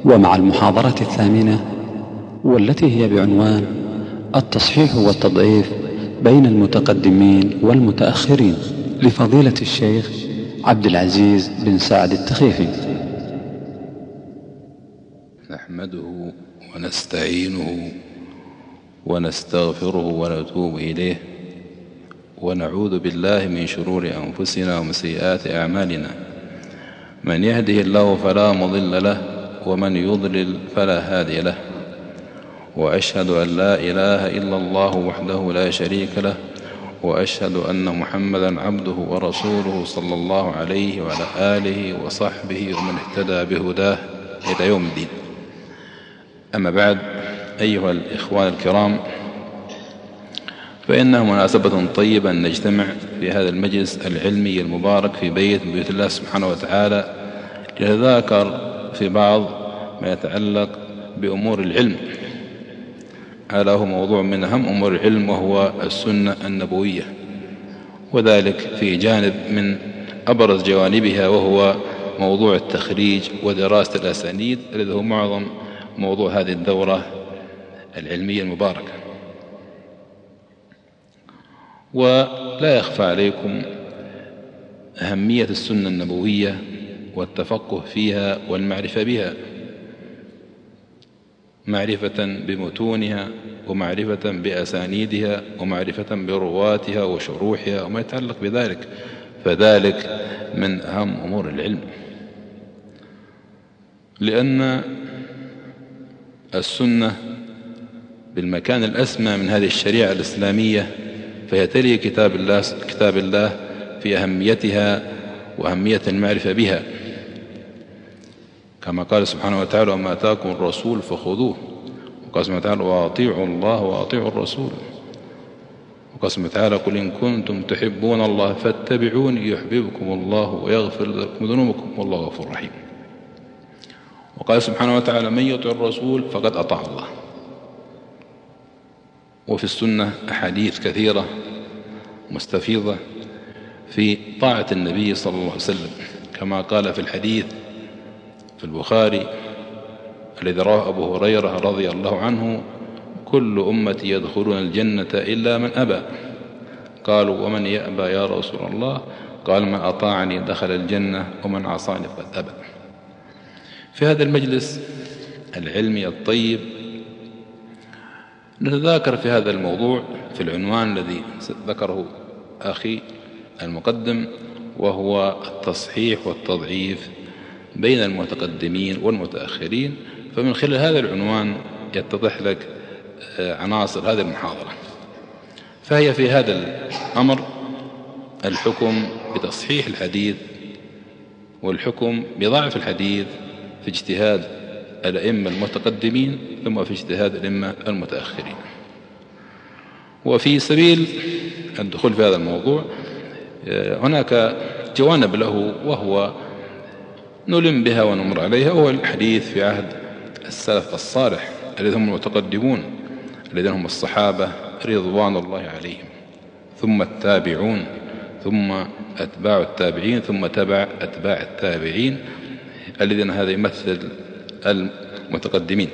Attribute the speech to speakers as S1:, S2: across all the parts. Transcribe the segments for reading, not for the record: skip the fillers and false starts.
S1: ومع المحاضرة الثامنة، والتي هي بعنوان التصحيح والتضعيف بين المتقدمين والمتأخرين، لفضيلة الشيخ عبد العزيز بن سعد التخيفي.
S2: نحمده ونستعينه ونستغفره ونتوب إليه، ونعوذ بالله من شرور أنفسنا ومن سيئات أعمالنا. من يهده الله فلا مضل له، ومن يضلل فلا هادي له. وأشهد أن لا إله إلا الله وحده لا شريك له، وأشهد أن محمدا عبده ورسوله صلى الله عليه وعلى آله وصحبه ومن اهتدى بهداه إلى يوم الدين. أما بعد، أيها الإخوان الكرام، فإنها مناسبة طيبة أن نجتمع في هذا المجلس العلمي المبارك في بيت من بيوت الله سبحانه وتعالى لنتذاكر في بعض ما يتعلق بأمور العلم. هذا هو موضوع من أهم أمور العلم، وهو السنة النبوية، وذلك في جانب من أبرز جوانبها، وهو موضوع التخريج ودراسة الأسانيد، الذي هو معظم موضوع هذه الدورة العلمية المباركة. ولا يخفى عليكم أهمية السنة النبوية والتفقه فيها والمعرفة بها، معرفة بمتونها ومعرفة بأسانيدها ومعرفة برواتها وشروحها وما يتعلق بذلك، فذلك من أهم أمور العلم. لأن السنة بالمكان الأسمى من هذه الشريعة الإسلامية، فهي تلي كتاب الله في أهميتها وأهمية المعرفة بها، كما قال سبحانه وتعالى: وما آتاكم الرسول فخذوه. وقال سبحانه وتعالى: وأطيعوا الله وأطيعوا الرسول. وقال سبحانه وتعالى: قل إن كنتم تحبون الله فاتبعوني يحببكم الله ويغفر لكم ذنوبكم والله غفور رحيم. وقال سبحانه وتعالى: من يطع الرسول فقد أطاع الله. وفي السنة أحاديث كثيرة مستفيضة في طاعة النبي صلى الله عليه وسلم، كما قال في الحديث في البخاري الذي رواه أبو هريرة رضي الله عنه: كل أمتي يدخلون الجنة إلا من أبى. قالوا: ومن يأبى يا رسول الله؟ قال: من أطاعني دخل الجنة ومن عصاني فقد أبى. في هذا المجلس العلمي الطيب نتذاكر في هذا الموضوع في العنوان الذي ذكره أخي المقدم، وهو التصحيح والتضعيف بين المتقدمين والمتأخرين. فمن خلال هذا العنوان يتضح لك عناصر هذه المحاضرة. فهي في هذا الأمر الحكم بتصحيح الحديث والحكم بضعف الحديث في اجتهاد الأئمة المتقدمين ثم في اجتهاد الأئمة المتأخرين. وفي سبيل الدخول في هذا الموضوع هناك جوانب له، وهو نلم بها ونمر عليها. هو الحديث في عهد السلف الصالح الذين هم المتقدمون، الذين هم الصحابة رضوان الله عليهم، ثم التابعون، ثم أتباع التابعين، ثم تبع أتباع التابعين، الذين هذا يمثل المتقدمين.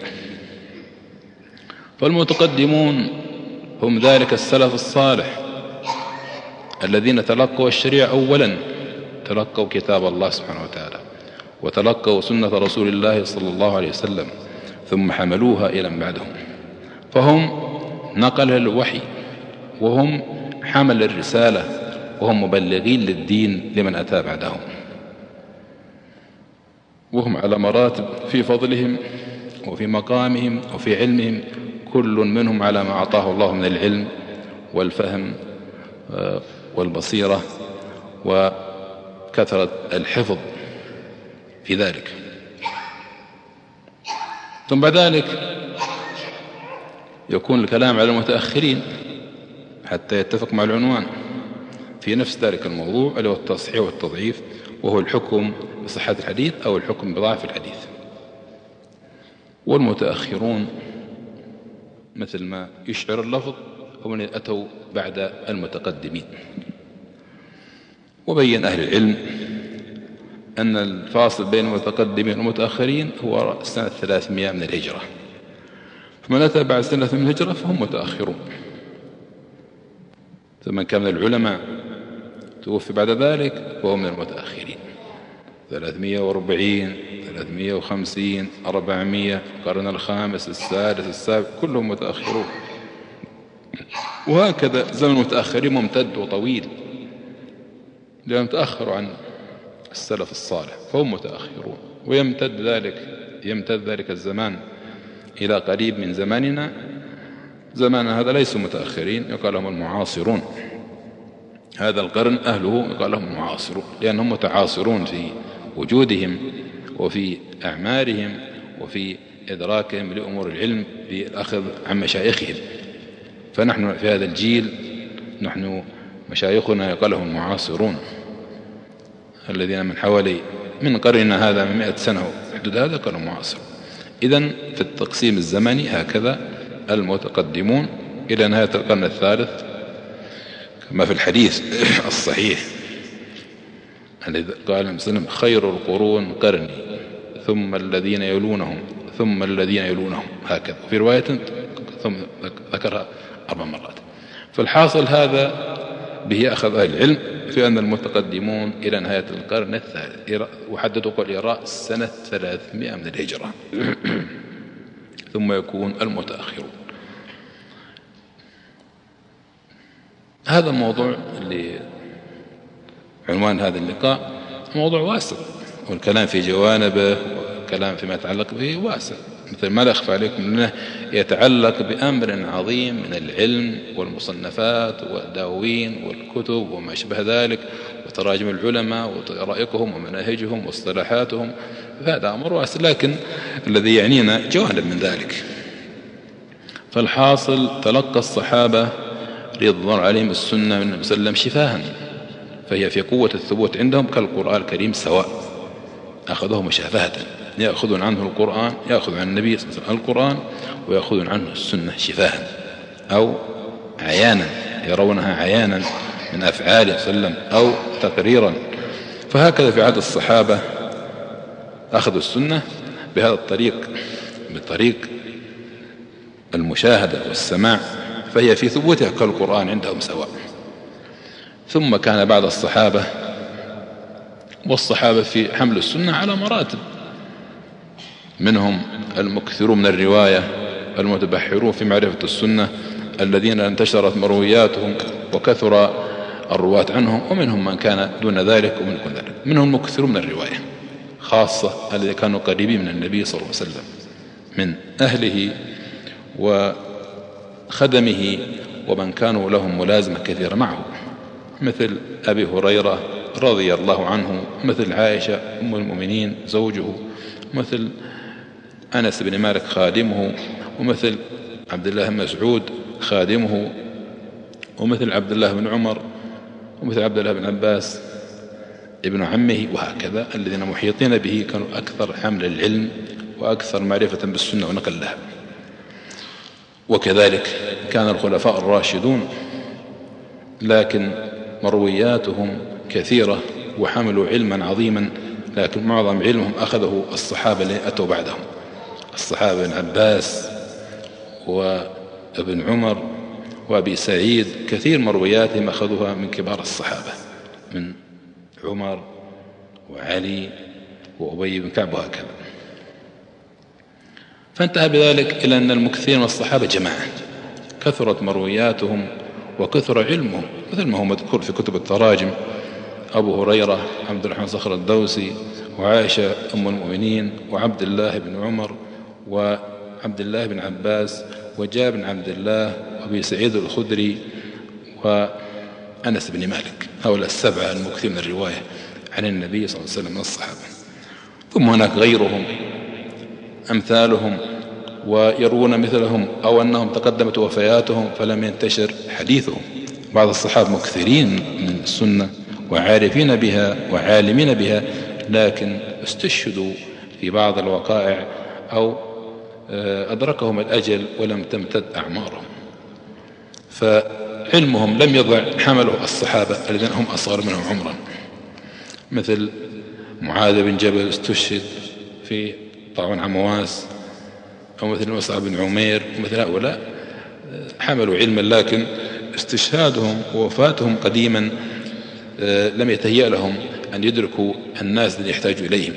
S2: فالمتقدمون هم ذلك السلف الصالح الذين تلقوا الشريعة أولا، تلقوا كتاب الله سبحانه وتعالى، وتلقوا سنة رسول الله صلى الله عليه وسلم، ثم حملوها إلى من بعدهم. فهم نقل الوحي، وهم حمل الرسالة، وهم مبلغين للدين لمن أتى بعدهم، وهم على مراتب في فضلهم وفي مقامهم وفي علمهم، كل منهم على ما أعطاه الله من العلم والفهم والبصيرة وكثرة الحفظ في ذلك. ثم بعد ذلك يكون الكلام على المتأخرين حتى يتفق مع العنوان في نفس ذلك الموضوع، اللي هو التصحيح والتضعيف، وهو الحكم بصحة الحديث أو الحكم بضعف الحديث. والمتأخرون مثل ما يشعر اللفظ هم من أتوا بعد المتقدمين. وبين أهل العلم أن الفاصل بين المتقدمين والمتأخرين هو سنة 300 من الهجرة، فمن أتى بعد سنة من الهجرة فهم متأخرون. فمن كان من العلماء توفي بعد ذلك فهو من المتأخرين. 340 350 400 القرن الخامس السادس السابع كلهم متأخرون. وهكذا زمن المتأخرين ممتد وطويل، لأنهم تأخروا عن السلف الصالح فهم متأخرون. ويمتد ذلك الزمان إلى قريب من زماننا. زماننا هذا ليسوا متأخرين، يقال لهم المعاصرون. هذا القرن أهله يقال لهم المعاصرون، لأنهم متعاصرون في وجودهم وفي أعمارهم وفي إدراكهم لأمور العلم بالأخذ عن مشايخهم. فنحن في هذا الجيل نحن مشايخنا يقال لهم المعاصرون، الذين من قرننا هذا من 100 سنة حدود هذا كانوا معاصرون. إذن في التقسيم الزمني هكذا المتقدمون إلى نهاية القرن الثالث، كما في الحديث الصحيح الذي قال النبي صلى الله عليه وسلم: خير القرون قرني ثم الذين يلونهم ثم الذين يلونهم، هكذا. في رواية ثم ذكرها 4 مرات. فالحاصل هذا به أخذ أهل العلم في أن المتقدمون إلى نهاية القرن الثالث، وحددوا قول سنة 300 من الهجرة ثم يكون المتأخرون. هذا الموضوع اللي عنوان هذا اللقاء موضوع واسع، والكلام في جوانبه والكلام فيما يتعلق به واسع، مثل ما لا أخفى عليكم أنه يتعلق بأمر عظيم من العلم والمصنفات والدواوين والكتب وما شبه ذلك وتراجم العلماء وطرائقهم ومناهجهم واصطلاحاتهم. فهذا أمر واسع، لكن الذي يعنينا جوانب من ذلك. فالحاصل تلقى الصحابة رضي الله عليهم السنة من النبي صلى الله عليه وسلم شفاها، فهي في قوة الثبوت عندهم كالقرآن الكريم سواء، أخذوه مشافهة، يأخذون عنه القرآن، يأخذ عن النبي صلى الله عليه وسلم القرآن ويأخذون عنه السنة شفاها أو عيانا، يرونها عيانا من أفعاله صلى الله عليه وسلم أو تقريرا. فهكذا في عهد الصحابة أخذوا السنة بهذا الطريق، بطريق المشاهدة والسماع، فهي في ثبوتها كالقرآن عندهم سواء. ثم كان بعد الصحابة والصحابة في حمل السنة على مراتب، منهم المكثرون من الرواية المتبحرون في معرفة السنة الذين انتشرت مروياتهم وكثر الرواة عنهم، ومنهم من كان دون ذلك ومن ذلك. منهم المكثرون من الرواية خاصة الذين كانوا قريبين من النبي صلى الله عليه وسلم من أهله وخدمه ومن كانوا لهم ملازمة كثيرة معه، مثل أبي هريرة رضي الله عنه، مثل عائشة أم المؤمنين زوجه، مثل أنس بن مالك خادمه، ومثل عبد الله بن مسعود خادمه، ومثل عبد الله بن عمر، ومثل عبد الله بن عباس ابن عمه، وهكذا الذين محيطين به كانوا أكثر حمل العلم وأكثر معرفة بالسنة ونقل لها. وكذلك كان الخلفاء الراشدون، لكن مروياتهم كثيرة وحملوا علما عظيما، لكن معظم علمهم أخذه الصحابة اللي أتوا بعدهم، الصحابة بن عباس وابن عمر وأبي سعيد، كثير مروياتهم أخذوها من كبار الصحابة، من عمر وعلي وأبي بن كعب وهكذا. فانتهى بذلك إلى أن المكثرين من الصحابة جماعة كثرت مروياتهم وكثر علمهم، مثل ما هو مذكور في كتب التراجم: أبو هريرة عبد الرحمن صخر الدوسي، وعائشة أم المؤمنين، وعبد الله بن عمر، وعبد الله بن عباس، وجابر بن عبد الله، وأبي سعيد الخدري، وأنس بن مالك. هؤلاء السبعة المكثرين من الرواية عن النبي صلى الله عليه وسلم من الصحابة. ثم هناك غيرهم أمثالهم ويروون مثلهم، أو أنهم تقدمت وفياتهم فلم ينتشر حديثهم. بعض الصحابة مكثرين من السنة وعارفين بها وعالمين بها، لكن استشهدوا في بعض الوقائع أو أدركهم الأجل ولم تمتد أعمارهم، فعلمهم لم يضع حمله الصحابة الذين هم أصغر منهم عمرا، مثل معاذ بن جبل استشهد في طاعون عمواس، أو مثل مصعب بن عمير، ومثل هؤلاء حملوا علما، لكن استشهادهم ووفاتهم قديما لم يتهيأ لهم أن يدركوا الناس الذين يحتاجوا إليهم.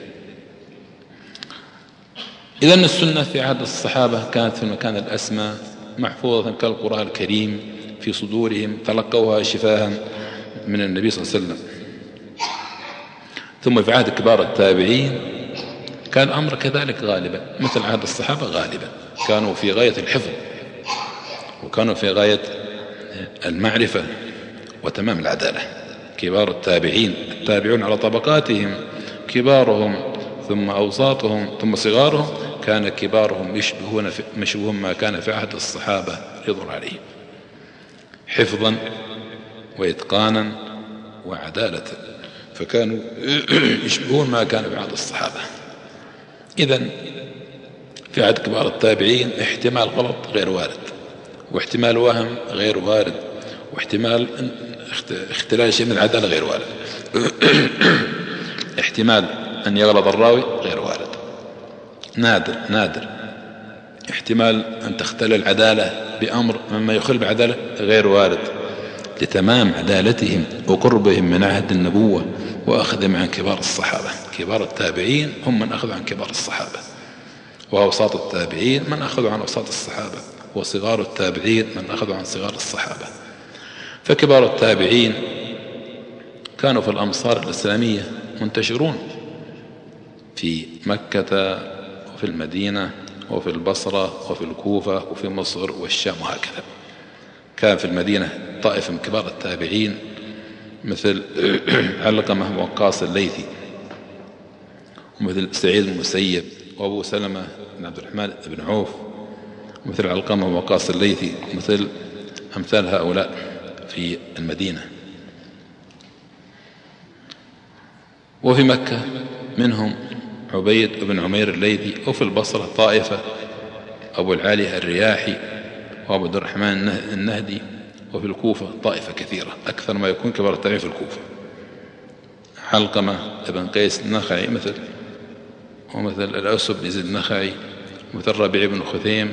S2: إذن السنة في عهد الصحابة كانت في المكان الأسمى محفوظة كالقرآن الكريم في صدورهم، تلقوها شفاها من النبي صلى الله عليه وسلم. ثم في عهد كبار التابعين كان الأمر كذلك غالبا، مثل عهد الصحابة غالبا كانوا في غاية الحفظ، وكانوا في غاية المعرفة وتمام العدالة. كبار التابعين، التابعون على طبقاتهم، كبارهم ثم أوساطهم ثم صغارهم، كان كبارهم يشبهون ما كان في عهد الصحابة رضوان عليهم، حفظا وإتقانا وعدالة، فكانوا يشبهون ما كان في عهد الصحابة. إذن في عهد كبار التابعين احتمال غلط غير وارد، واحتمال وهم غير وارد، واحتمال اختلال شيء من العدالة غير وارد. احتمال أن يغلط الراوي غير وارد، نادر. احتمال أن تختل العدالة بأمر مما يخل بعدالة غير وارد، لتمام عدالتهم وقربهم من عهد النبوة وأخذهم عن كبار الصحابة. كبار التابعين هم من أخذوا عن كبار الصحابة، وأوساط التابعين من أخذوا عن أوساط الصحابة، وصغار التابعين من أخذوا عن صغار الصحابة. فكبار التابعين كانوا في الأمصار الإسلامية منتشرون في مكة وفي المدينة وفي البصرة وفي الكوفة وفي مصر والشام وهكذا. كان في المدينة طائفة من كبار التابعين مثل علقمة ووقاص الليثي، ومثل سعيد المسيب، وأبو سلمة بن عبد الرحمن بن عوف، ومثل علقمة ووقاص الليثي، ومثل أمثال هؤلاء في المدينة. وفي مكة منهم عبيد بن عمير الليثي، وفي البصرة طائفة أبو العالي الرياحي وأبو عبد الرحمن النهدي، وفي الكوفة طائفة كثيرة، أكثر ما يكون كبار التابعين في الكوفة. علقمة بن قيس النخعي ومثل الأسب بن زيد النخعي، ومثل ربيع بن خثيم،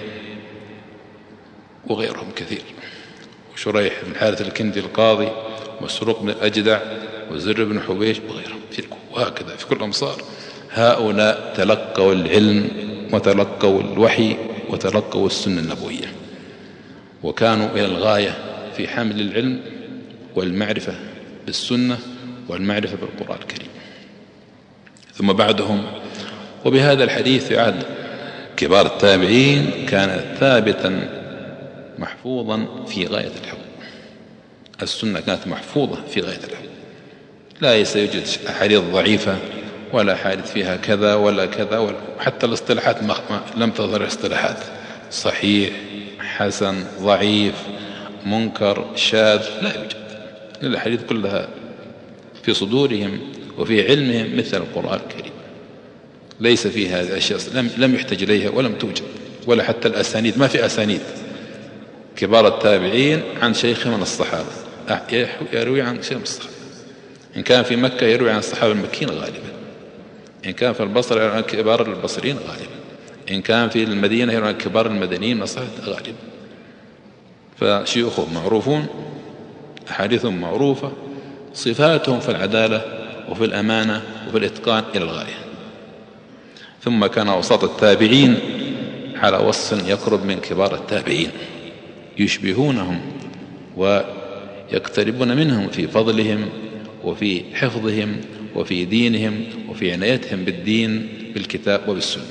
S2: وغيرهم كثير، وشريح بن حارث الكندي القاضي، وسروق بن الأجدع، وزر بن حبيش، وغيرهم في الكوفة. وهكذا في كل الأمصار هؤلاء تلقوا العلم وتلقوا الوحي وتلقوا السنة النبوية، وكانوا إلى الغاية في حمل العلم والمعرفة بالسنة والمعرفة بالقرآن الكريم. ثم بعدهم، وبهذا الحديث في عهد كبار التابعين كان ثابتا محفوظا في غاية الحفظ. السنة كانت محفوظة في غاية الحفظ، لا يوجد أحاديث ضعيفة ولا حادث فيها كذا ولا كذا، حتى الاصطلاحات لم تظهر اصطلاحات صحيح حسن ضعيف منكر شاذ، لا يوجد. الحديث كلها في صدورهم وفي علمهم مثل القرآن الكريم، ليس فيها هذه الأشياء، لم يحتج إليها ولم توجد، ولا حتى الأسانيد، ما في أسانيد. كبار التابعين عن شيخ من الصحابة يروي عن شيخ من الصحابة، إن كان في مكة يروي عن الصحابة المكيين غالبا، إن كان في البصرة يروي عن كبار البصريين غالبا، إن كان في المدينة يروي عن كبار المدنيين من الصحابة غالبا. فشيوخهم معروفون، أحاديثهم معروفة، صفاتهم في العدالة وفي الأمانة وفي الإتقان إلى الغاية. ثم كان أوساط التابعين على وصف يقرب من كبار التابعين، يشبهونهم ويقتربون منهم في فضلهم وفي حفظهم وفي دينهم وفي عنايتهم بالدين بالكتاب وبالسنة.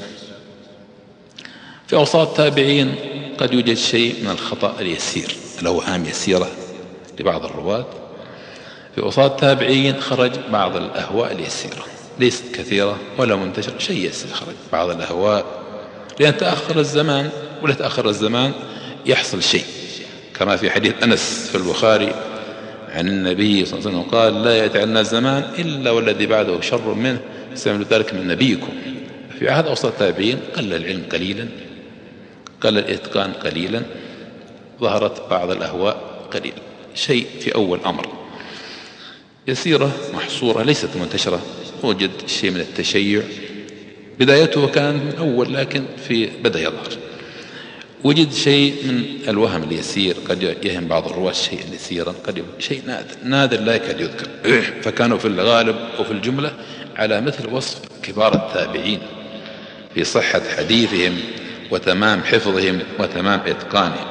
S2: في أوساط التابعين قد يوجد شيء من الخطأ اليسير، الأوهام يسيرة لبعض الرواة. في أوساط التابعين خرج بعض الأهواء اليسيرة، ليست كثيرة ولا منتشرة، شيء يسير خرج بعض الأهواء، لأن تأخر الزمان، ولا تأخر الزمان يحصل شيء، كما في حديث أنس في البخاري عن النبي صلى الله عليه وسلم قال: لا يأتي عنا الزمان إلا والذي بعده شر منه، سمعوا ذلك من نبيكم. في عهد أوساط التابعين قل العلم قليلا، قل الإتقان قليلا، ظهرت بعض الأهواء قليلا، شيء في أول أمر يسيرة محصورة ليست منتشرة وجد شيء من التشيع، بدايته كان من أول لكن بدأ يظهر. وجد شيء من الوهم اليسير، قد يهم بعض الرواة شيء يسيرا، قد شيء نادر لا يكاد يذكر. فكانوا في الغالب وفي الجملة على مثل وصف كبار التابعين في صحة حديثهم وتمام حفظهم وتمام إتقانهم.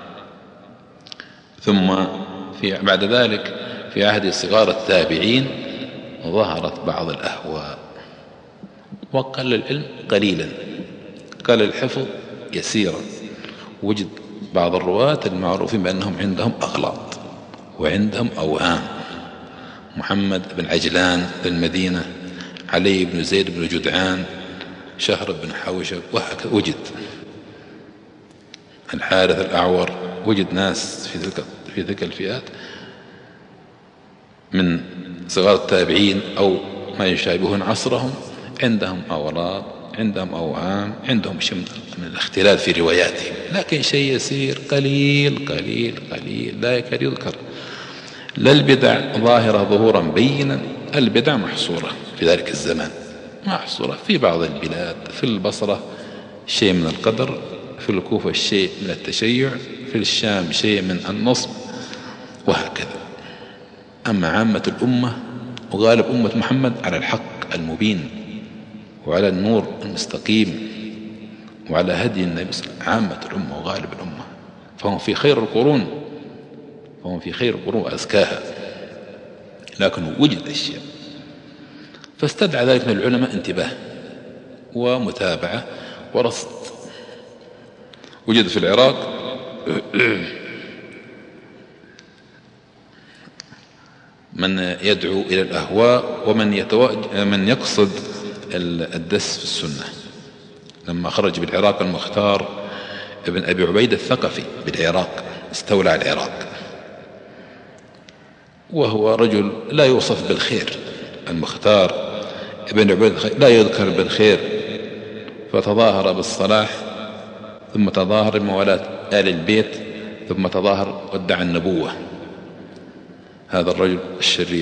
S2: ثم بعد ذلك في عهد صغار التابعين ظهرت بعض الأهواء، وقل العلم قليلا، قل الحفظ يسيرا. وجد بعض الرواة المعروفين بأنهم عندهم أغلاط وعندهم أوهام، محمد بن عجلان بالمدينة، علي بن زيد بن جدعان، شهر بن حوشب، وهكذا. وجد الحارث الأعور، وجد ناس في تلك الفئات من صغار التابعين أو ما يشابهون عصرهم، عندهم أغلاط، عندهم أوهام، عندهم شيء من الاختلاف في رواياتهم، لكن شيء يسير قليل قليل قليل لا يكاد يذكر. لا البدع ظاهرة ظهورا بينا، البدع محصورة في ذلك الزمان، محصورة في بعض البلاد، في البصرة شيء من القدر، في الكوفة شيء من التشيع، في الشام شيء من النصب، وهكذا. أما عامة الأمة وغالب أمة محمد على الحق المبين وعلى النور المستقيم وعلى هدي النبي صلى الله عليه وسلم، عامة الأمة وغالب الأمة، فهم في خير القرون، فهم في خير القرون وأزكاها. لكن وجد أشياء فاستدعى ذلك من العلماء انتباه ومتابعة ورصد. وجد في العراق من يدعو إلى الأهواء ومن يقصد الدس في السنة. لما خرج بالعراق المختار ابن أبي عبيد الثقفي بالعراق، استولى على العراق، وهو رجل لا يوصف بالخير. المختار ابن عبيد لا يذكر بالخير، فتظاهر بالصلاح، ثم تظاهر بموالاة آل البيت، ثم تظاهر وادعى النبوة، هذا الرجل الشرير.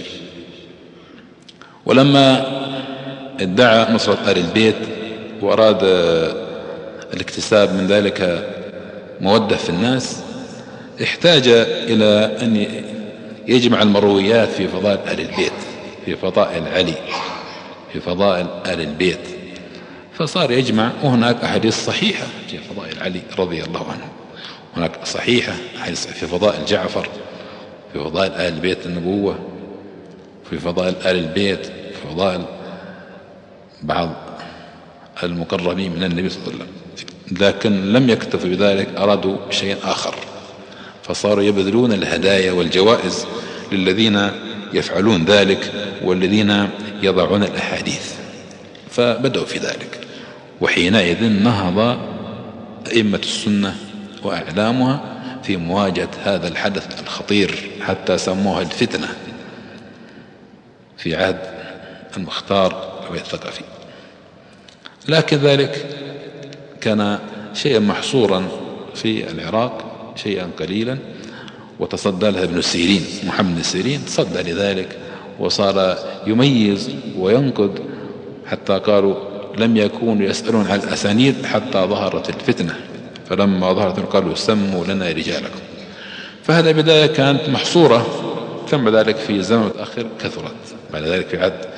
S2: ولما ادعى نصرة آل البيت وأراد الاكتساب من ذلك مودة في الناس، احتاج إلى أن يجمع المرويات في فضائل آل البيت، في فضائل علي، في فضائل آل البيت، فصار يجمع. وهناك أحاديث صحيحة في فضائل علي رضي الله عنه، هناك صحيحة أحاديث في فضائل جعفر، في فضائل آل البيت النبوة، في فضائل آل البيت، في فضائل بعض المقربين من النبي صلى الله عليه وسلم. لكن لم يكتفوا بذلك، أرادوا شيء آخر، فصاروا يبذلون الهدايا والجوائز للذين يفعلون ذلك والذين يضعون الأحاديث، فبدأوا في ذلك. وحينئذ نهض أئمة السنة وأعلامها في مواجهة هذا الحدث الخطير، حتى سموها الفتنة في عهد المختار أبي الثقفي. لكن ذلك كان شيئا محصورا في العراق، شيئا قليلا، وتصدى لها ابن سيرين، محمد بن سيرين تصدى لذلك وصار يميز وينقد، حتى قالوا لم يكونوا يسألون عن الأسانيد حتى ظهرت الفتنة، فلما ظهرت قالوا سموا لنا رجالكم. فهذا بداية كانت محصورة، ثم ذلك في زمن متأخر كثرت. بعد ذلك في عهد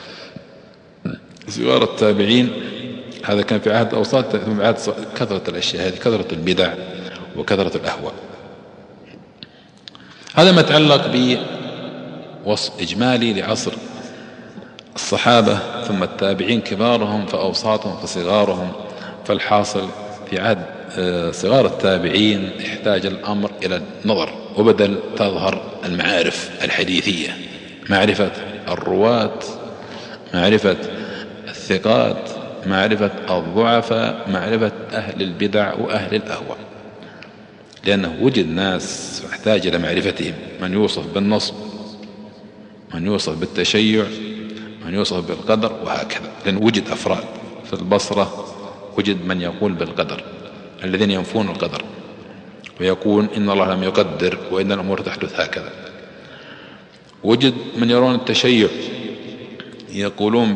S2: صغار التابعين، هذا كان في عهد الأوساط، ثم عهد كثرة الأشياء هذه، كثرة البدع وكثرة الأهواء. هذا ما يتعلق بوصف إجمالي لعصر الصحابة، ثم التابعين كبارهم فأوساطهم فصغارهم. فالحاصل في عهد صغار التابعين احتاج الأمر إلى النظر، وبدل تظهر المعارف الحديثية، معرفة الرواة، معرفة الثقات، معرفة الضعفاء، معرفة أهل البدع وأهل الأهواء، لأنه وجد ناس احتاج إلى معرفتهم، من يوصف بالنصب، من يوصف بالتشيع، من يوصف بالقدر، وهكذا. لأن وجد أفراد في البصرة، وجد من يقول بالقدر، الذين ينفون القدر ويقول إن الله لم يقدر وإن الأمور تحدث هكذا. وجد من يرون التشيع، يقولون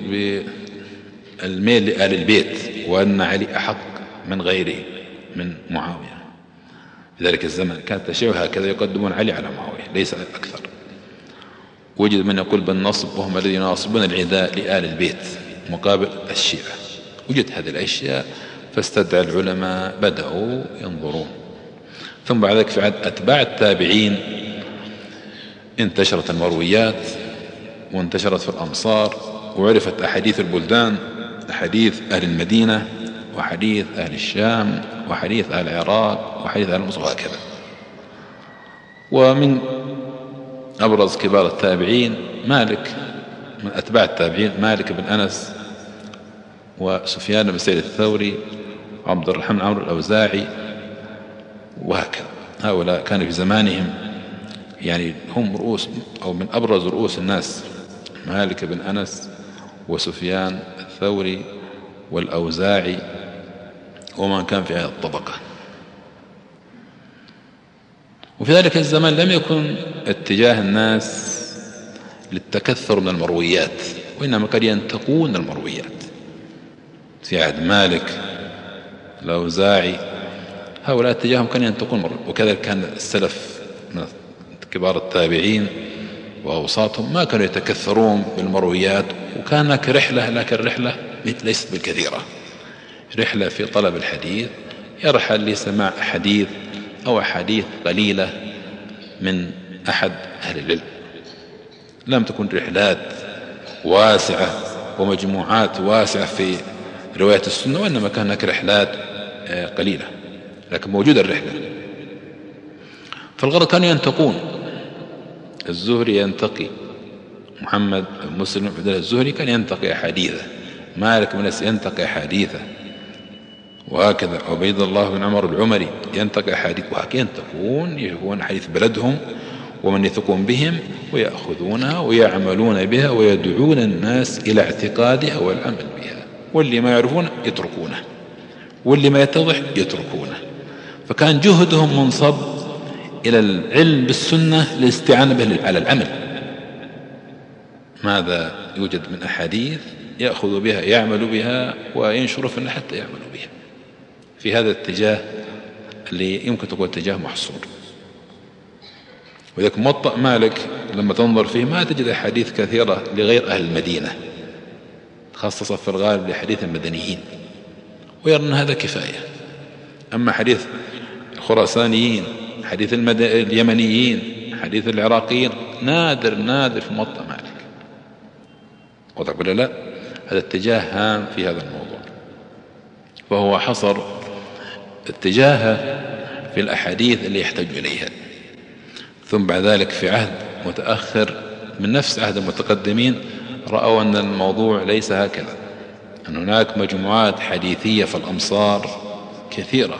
S2: بالميل لآل البيت، وأن علي أحق من غيره من معاوية. في ذلك الزمن كانت الشيعة هكذا، يقدمون علي على معاوية ليس أكثر. وجد من يقول بالنصب، وهم الذين يناصبون العداء لآل البيت مقابل الشيعة. وجد هذه الأشياء، فاستدعى العلماء بدأوا ينظرون. ثم بعد ذلك في عهد أتباع التابعين انتشرت المرويات وانتشرت في الأمصار، وعرفت أحاديث البلدان، أحاديث أهل المدينة وحديث أهل الشام وحديث أهل العراق وحديث أهل مصر وهكذا. ومن أبرز كبار التابعين مالك، من أتباع التابعين مالك بن أنس وسفيان بن سعيد الثوري وعبد الرحمن عمرو الأوزاعي وهكذا. هؤلاء كانوا في زمانهم يعني هم رؤوس أو من أبرز رؤوس الناس، مالك بن أنس وسفيان الثوري والأوزاعي ومن كان في هذه الطبقة. وفي ذلك الزمان لم يكن اتجاه الناس للتكثر من المرويات، وإنما قد ينتقون المرويات. في عهد مالك الأوزاعي هؤلاء اتجاههم كان ينتقون المرويات، وكذلك كان السلف من كبار التابعين وأوساطهم ما كانوا يتكثرون بالمرويات، وكان هناك رحلة، لكن الرحلة ليست بالكثيرة، رحلة في طلب الحديث، يرحل لسماع حديث أو أحاديث قليلة من أحد أهل العلم. لم تكن رحلات واسعة ومجموعات واسعة في رواية السنة، وإنما كان هناك رحلات قليلة لكن موجودة الرحلة. فالغرض كانوا ينتقون، الزهري ينتقي، محمد بن مسلم بن عبد الله الزهري كان ينتقي أحاديثه، مالك بن أنس ينتقي أحاديثه، وهكذا عبيد الله بن عمر العمري ينتقي أحاديث، وهكذا ينتقون يشوفون حديث بلدهم ومن يثقون بهم ويأخذونها ويعملون بها ويدعون الناس إلى اعتقادها والعمل بها، واللي ما يعرفون يتركونه، واللي ما يتضح يتركونه. فكان جهدهم منصب إلى العلم بالسنة للاستعانة به على العمل. ماذا يوجد من أحاديث يأخذ بها يعمل بها وينشر في الناس حتى يعملوا بها. في هذا الاتجاه اللي يمكن تكون اتجاه محصور. وذلك موطأ مالك لما تنظر فيه ما تجد أحاديث كثيرة لغير أهل المدينة، خاصة في الغالب لحديث المدنيين، ويرى أن هذا كفاية. أما حديث الخراسانيين، حديث اليمنيين، حديث العراقيين نادر نادر في موطأ مالك. وتقول لا، هذا اتجاه هام في هذا الموضوع، فهو حصر اتجاهه في الأحاديث اللي يحتاج إليها. ثم بعد ذلك في عهد متأخر من نفس عهد المتقدمين رأوا أن الموضوع ليس هكذا، أن هناك مجموعات حديثية في الأمصار كثيرة،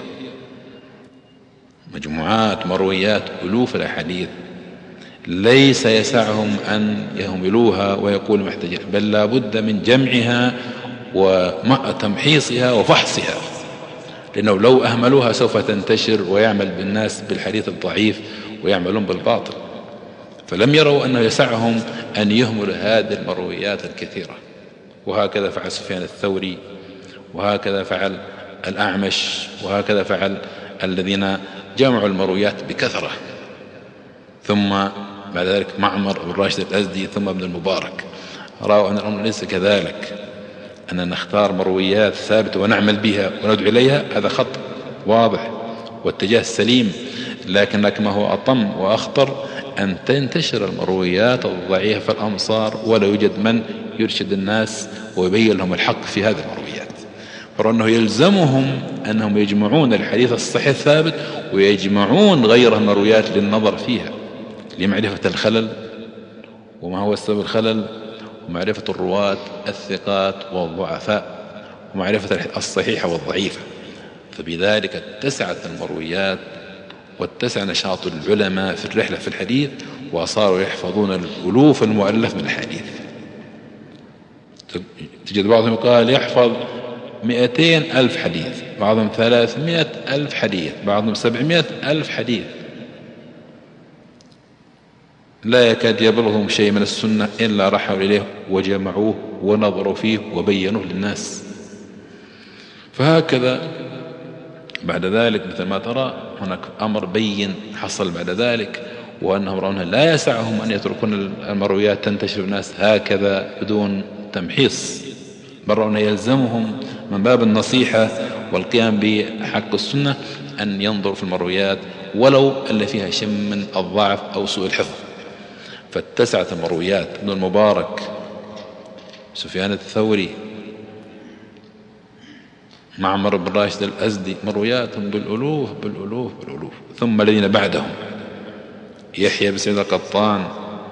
S2: مجموعات مرويات ألوف الأحاديث ليس يسعهم أن يهملوها ويقولوا محتاجين، بل لا بد من جمعها وتمحيصها وفحصها، لأنه لو أهملوها سوف تنتشر ويعمل بالناس بالحديث الضعيف ويعملون بالباطل. فلم يروا أنه يسعهم أن يهملوا هذه المرويات الكثيرة. وهكذا فعل سفيان الثوري، وهكذا فعل الأعمش، وهكذا فعل الذين جمعوا المرويات بكثرة. ثم بعد ذلك معمر بن راشد الأزدي، ثم ابن المبارك، رأوا أن الأمر ليس كذلك، أننا نختار مرويات ثابتة ونعمل بها وندعو إليها، هذا خط واضح واتجاه سليم. لكن ما هو أطم وأخطر أن تنتشر المرويات الضعيفة في الأمصار ولا يوجد من يرشد الناس ويبين لهم الحق في هذه المرويات. فأنه يلزمهم أنهم يجمعون الحديث الصحيح الثابت ويجمعون غير المرويات للنظر فيها، لمعرفة الخلل وما هو سبب الخلل، ومعرفة الرواة الثقات والضعفاء، ومعرفة الصحيحة والضعيفة. فبذلك اتسعت المرويات واتسع نشاط العلماء في الرحلة في الحديث، وصاروا يحفظون الألوف المؤلف من الحديث. تجد بعضهم قال يحفظ 200,000 حديث، بعضهم 300,000 حديث، بعضهم 700,000 حديث. لا يكاد يبلغهم شيء من السنة إلا رحوا إليه وجمعوه ونظروا فيه وبينوه للناس. فهكذا بعد ذلك مثل ما ترى هناك أمر بين حصل بعد ذلك، وأنهم رأونها لا يسعهم أن يتركون المرويات تنتشر الناس هكذا بدون تمحيص، بل رأون يلزمهم من باب النصيحة والقيام بحق السنة أن ينظروا في المرويات ولو اللي فيها شيء من الضعف أو سوء الحفظ. فاتسعت المرويات. ابن المبارك، سفيان الثوري، معمر بن راشد الأزدي، مروياتهم بالألوف بالألوف بالألوف. ثم الذين بعدهم يحيى بن سعيد القطان،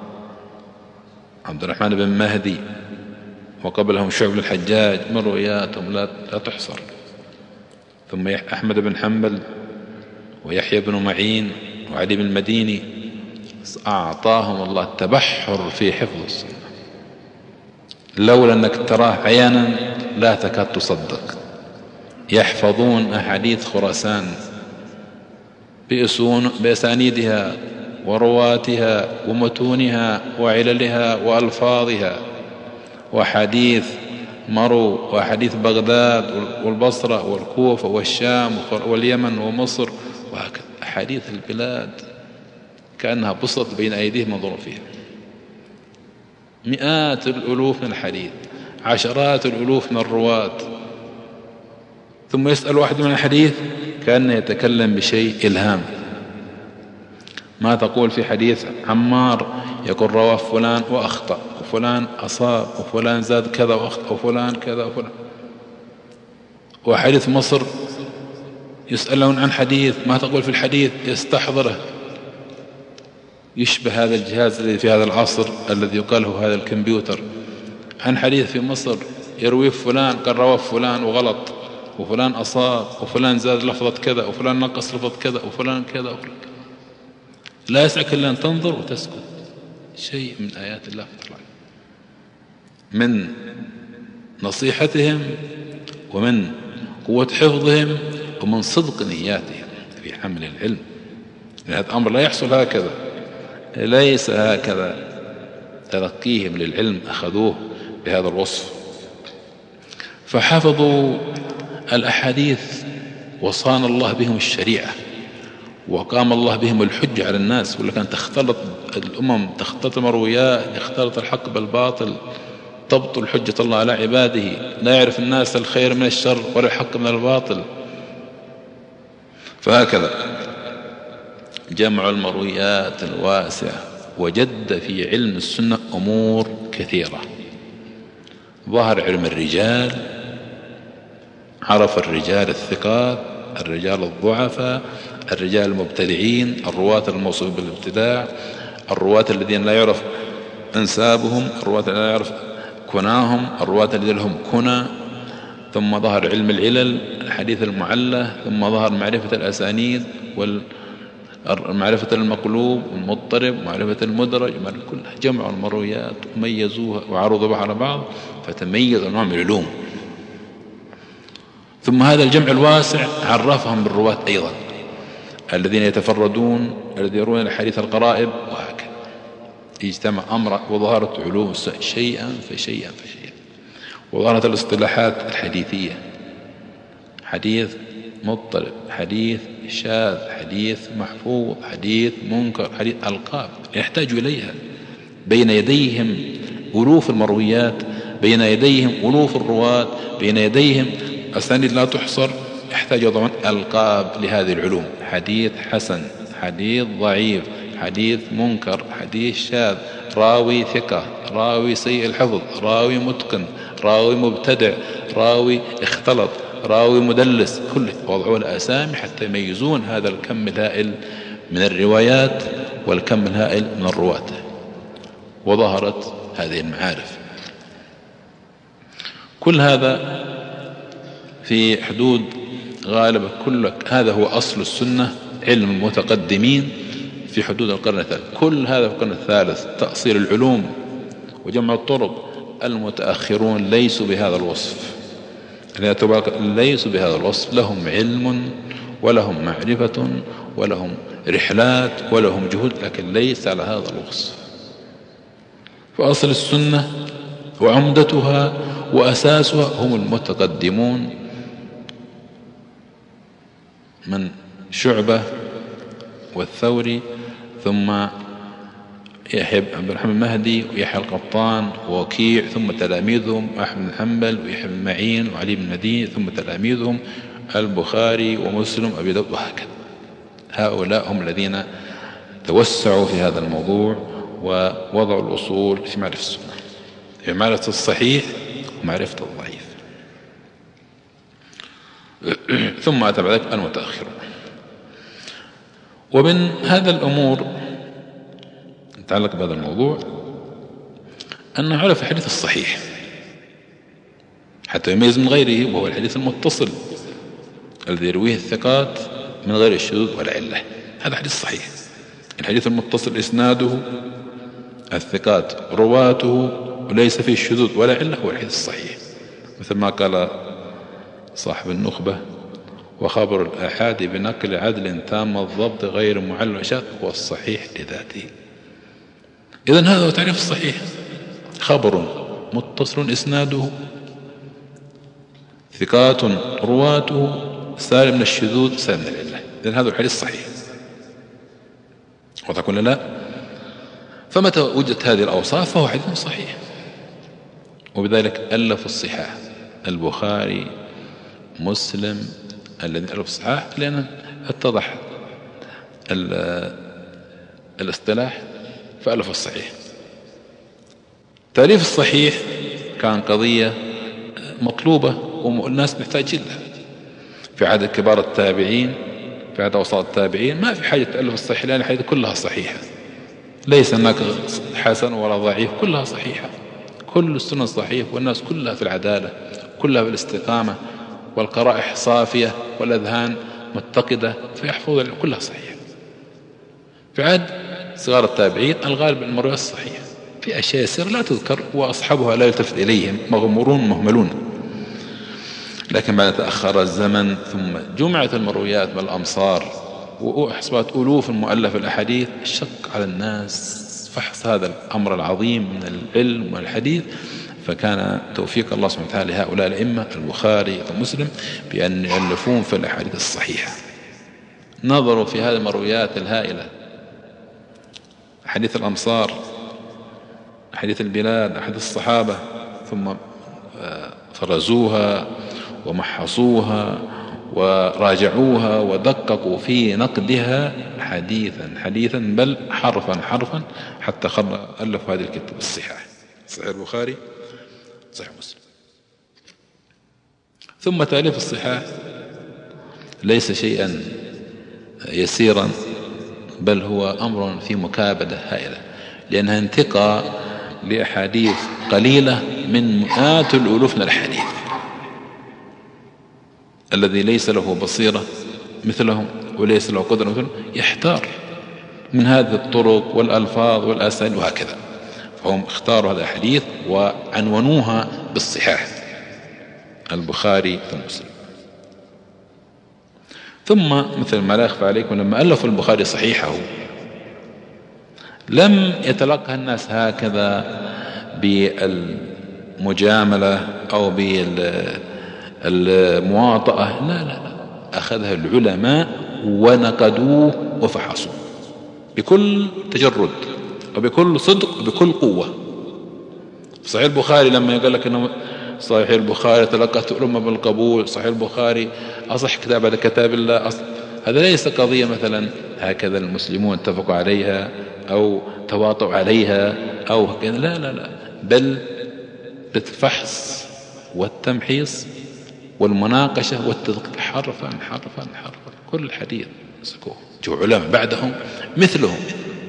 S2: عبد الرحمن بن مهدي، وقبلهم شعب الحجاج، مروياتهم لا تحصر. ثم أحمد بن حنبل ويحيى بن معين وعلي بن المديني، أعطاهم الله التبحر في حفظ السنة، لولا أنك تراه عيانا لا تكاد تصدق. يحفظون أحاديث خراسان بأسانيدها ورواتها ومتونها وعللها وألفاظها، وحديث مرو وحديث بغداد والبصرة والكوفة والشام واليمن ومصر، وهكذا أحاديث البلاد كأنها بسط بين أيديهم منظور فيها. مئات الألوف من الحديث، عشرات الألوف من الرواة. ثم يسأل واحد من الحديث كأنه يتكلم بشيء إلهام. ما تقول في حديث عمار؟ يقول رواه فلان وأخطأ، وفلان أصاب، وفلان زاد كذا وأخطأ، وفلان كذا وفلان. وحديث مصر يسألون عن حديث، ما تقول في الحديث؟ يستحضره. يشبه هذا الجهاز الذي في هذا العصر الذي يقال هو هذا الكمبيوتر. عن حديث في مصر يرويه فلان قال رواه فلان وغلط، وفلان أصاب، وفلان زاد لفظة كذا، وفلان نقص لفظة كذا، وفلان كذا وفلان كذا. لا يسعك إلا أن تنظر وتسكت. شيء من آيات الله من نصيحتهم ومن قوة حفظهم ومن صدق نياتهم في حمل العلم. هذا الأمر لا يحصل هكذا، ليس هكذا. تلقيهم للعلم أخذوه بهذا الوصف، فحفظوا الأحاديث وصان الله بهم الشريعة، وقام الله بهم الحجة على الناس. ولا كان تختلط الأمم، تختلط المرويات، يختلط الحق بالباطل، تبطل حجة الله على عباده، لا يعرف الناس الخير من الشر ولا الحق من الباطل. فهكذا جمع المرويات الواسعة، وجد في علم السنة أمور كثيرة. ظهر علم الرجال، عرف الرجال الثقات، الرجال الضعفاء، الرجال المبتدعين، الرواة الموصوف بالابتداع، الرواة الذين لا يعرف أنسابهم، الرواة الذين لا يعرف كناهم، الرواة الذين لهم كنى. ثم ظهر علم العلل، الحديث المعلة. ثم ظهر معرفة الأسانيد ومعرفة المقلوب والمضطرب ومعرفة المدرج، كلها جمعوا المرويات وميزوها وعرضوا على بعض فتميز أنواع من العلوم. ثم هذا الجمع الواسع عرفهم بالرواة أيضا، الذين يتفردون، الذين يرون الحديث القرائب، وهكذا اجتمع أمر وظهرت علوم شيئا فشيئا فشيئا. وظهرت الاصطلاحات الحديثية، حديث مضطرب، حديث شاذ، حديث محفوظ، حديث منكر، حديث ألقاب يحتاج إليها. بين يديهم ألوف المرويات، بين يديهم ألوف الرواة، بين يديهم أسانيد لا تحصر. يحتاج يضعون ألقاب لهذه العلوم: حديث حسن، حديث ضعيف، حديث منكر، حديث شاذ، راوي ثقة، راوي سيء الحفظ، راوي متقن، راوي مبتدع، راوي اختلط، راوي مدلس. كله وضعوا الأسامي حتى يميزون هذا الكم الهائل من الروايات والكم الهائل من الرواة. وظهرت هذه المعارف. كل هذا في حدود غالبا هذا هو أصل السنة، علم المتقدمين في حدود القرن الثالث. كل هذا في القرن الثالث تأصيل العلوم وجمع الطرق. المتأخرون ليسوا بهذا الوصف، ليسوا بهذا الوصف، لهم علم ولهم معرفة ولهم رحلات ولهم جهود، لكن ليس على هذا الوصف. فأصل السنة وعمدتها وأساسها هم المتقدمون من شعبة والثوري، ثم يحيى عبد الرحمن المهدي ويحيى القطان ووكيع، ثم تلاميذهم أحمد بن حنبل ويحيى بن معين وعلي بن المديني، ثم تلاميذهم البخاري ومسلم أبي داود وهكذا. هؤلاء هم الذين توسعوا في هذا الموضوع ووضعوا الأصول في معرفة السنة، في معرفة الصحيح ومعرفة الضعيف. ثم أتى بعد ذلك المتأخرون. ومن هذا الأمور يتعلق بهذا الموضوع أن عرف الحديث الصحيح حتى يميز من غيره، وهو الحديث المتصل الذي يرويه الثقات من غير الشذوذ ولا علة. هذا حديث صحيح. الحديث المتصل إسناده الثقات رواته وليس فيه الشذوذ ولا علة هو الحديث الصحيح، مثل ما قال صاحب النخبة: وخبر الآحاد بنقل عدل تام الضبط غير معلل شاذ هو الصحيح لذاته. إذن هذا هو تعريف الصحيح: خبر متصل إسناده ثقات رواته سالم من الشذوذ سالم من العلة. إذن هذا الحديث الصحيح. وتقول لا، فمتى وجدت هذه الأوصاف فهو حديث صحيح. وبذلك ألف الصحاح البخاري مسلم الذين ألف الصحاح، لأن اتضح الاصطلاح فألف الصحيح. تعريف الصحيح كان قضية مطلوبة والناس محتاج لها في عهد كبار التابعين، في عهد أوساط التابعين ما في حاجة تألف الصحيح، لأن الحديث كلها صحيحة، ليس هناك حسن ولا ضعيف، كلها صحيحة. كل السنة صحيح، والناس كلها في العدالة، كلها في الاستقامة، والقرائح صافية والأذهان متقدة، فيحفظ كلها صحيحة. في عهد صغار التابعين الغالب المرويات الصحيحة، في أشياء يسيرة لا تذكر وأصحابها لا يلتفت إليهم، مغمورون مهملون. لكن بعد تأخر الزمن ثم جمعت المرويات بالأمصار وحسبت ألوف المؤلف الأحاديث، شق على الناس فحص هذا الأمر العظيم من العلم والحديث، فكان توفيق الله سبحانه وتعالى لهؤلاء الأئمة البخاري ومسلم بأن يؤلفون في الأحاديث الصحيحة. نظروا في هذه المرويات الهائلة، حديث الأمصار، حديث البلاد، حديث الصحابة، ثم فرزوها ومحصوها وراجعوها ودققوا في نقدها حديثا حديثا بل حرفا حرفا، حتى ألفوا هذه الكتب الصحاح: صحيح البخاري، صحيح مسلم. ثم تأليف الصحاح ليس شيئا يسيرا، بل هو أمر في مكابدة هائلة، لأنها انتقاء لأحاديث قليلة من مئات الألوف من الأحاديث. الذي ليس له بصيرة مثلهم وليس له قدرة مثلهم يحتار من هذه الطرق والألفاظ والأسانيد وهكذا، فهم اختاروا هذا الحديث وعنونوها بالصحاح: البخاري ومسلم. ثم مثل ما لا يخفى عليكم لما ألفوا البخاري صحيحه لم يتلقى الناس هكذا بالمجاملة أو بالمواطأة، لا لا لا، أخذها العلماء ونقدوه وفحصوه بكل تجرد وبكل صدق وبكل قوة. صحيح البخاري لما يقول لك إنه صحيح البخاري تلقت الأمة بالقبول، صحيح البخاري أصح كتاب على كتاب الله، هذا ليس قضية مثلا هكذا المسلمون اتفقوا عليها أو تواطؤوا عليها أو هكذا، لا لا لا، بل بالفحص والتمحيص والمناقشة والتدقيق حرفا حرفا حرفا. كل حديث مسكوه جو علماء بعدهم مثلهم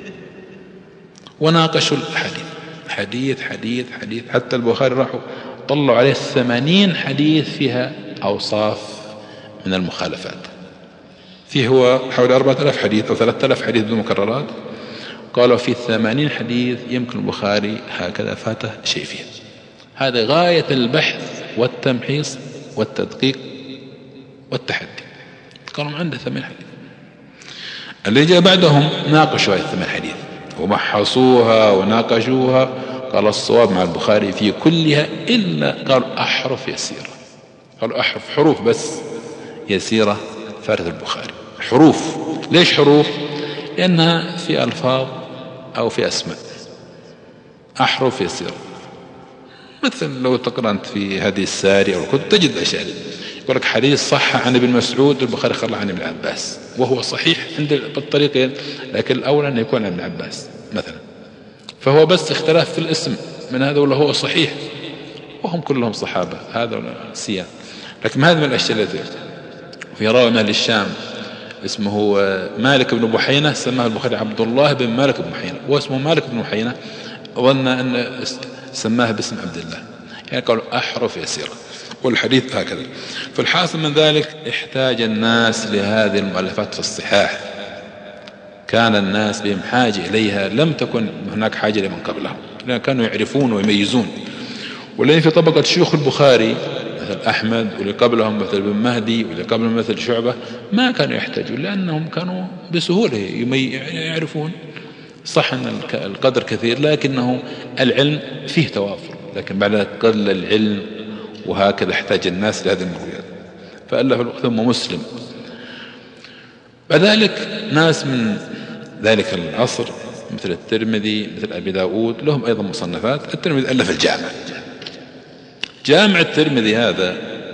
S2: وناقشوا الحديث حديث حديث حديث، حتى البخاري راحوا طلعوا عليه 80 حديث فيها أوصاف من المخالفات، فيه هو حوالي 4000 حديث أو 3000 حديث بدون مكررات، قالوا في 80 حديث يمكن البخاري هكذا فاته شيء فيه. هذا غاية البحث والتمحيص والتدقيق والتحدي. قالوا عنده 8 حديث. اللي جاء بعدهم ناقشوا هذه 8 حديث ومحصوها وناقشوها. قال الصواب مع البخاري في كلها إلا قالوا أحرف يسيرة. قالوا حروف بس يسيرة فارت البخاري. حروف. ليش حروف؟ لأنها في ألفاظ أو في أسماء. أحرف يسيرة. مثل لو تقرأ أنت في هذه الساري أو كنت تجد أشياء يقول لك حديث صح عن ابن مسعود البخاري خلى عن ابن عباس، وهو صحيح عند بالطريقين، لكن الأولى أن يكون عن ابن عباس مثلا، فهو بس اختلاف في الاسم من هذا ولا هو صحيح، وهم كلهم صحابة هذا ولا سيان. لكن هذا من الأشياء التي في راوي من أهل الشام اسمه مالك بن بحينة سماه البخاري عبد الله بن مالك بن بحينة، واسمه مالك بن بحينة ظن أن سماه باسم عبد الله، يعني قالوا أحرف يسيرة، والحديث هكذا. فالحاصل من ذلك احتاج الناس لهذه المؤلفات في الصحاح، كان الناس بهم حاجة إليها، لم تكن هناك حاجة لمن قبلهم، لأن كانوا يعرفون ويميزون. ولأن في طبقة شيوخ البخاري مثل أحمد، واللي قبلهم مثل بن مهدي، واللي قبلهم مثل شعبة، ما كانوا يحتاجون لأنهم كانوا بسهولة يعرفون. صح أن القدر كثير لكنه العلم فيه توافر، لكن بعد قل العلم وهكذا احتاج الناس لهذه المرويات، فألف ثم مسلم. بعد ذلك ناس من ذلك العصر مثل الترمذي مثل أبي داود لهم أيضا مصنفات. الترمذي ألف الجامع. جامع الترمذي هذا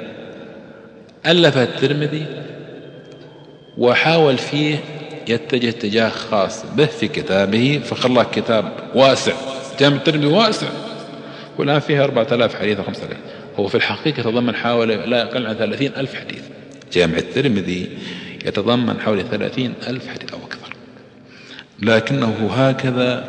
S2: ألف الترمذي وحاول فيه يتجه اتجاه خاص به في كتابه، فخلاه كتاب واسع. جامع الترمذي واسع والآن فيها 4000 حديث و 5000. هو في الحقيقة يتضمن حوالي لا يقل عن 30,000 حديث. جامع الترمذي يتضمن حوالي 30,000 حديث أو أكثر، لكنه هكذا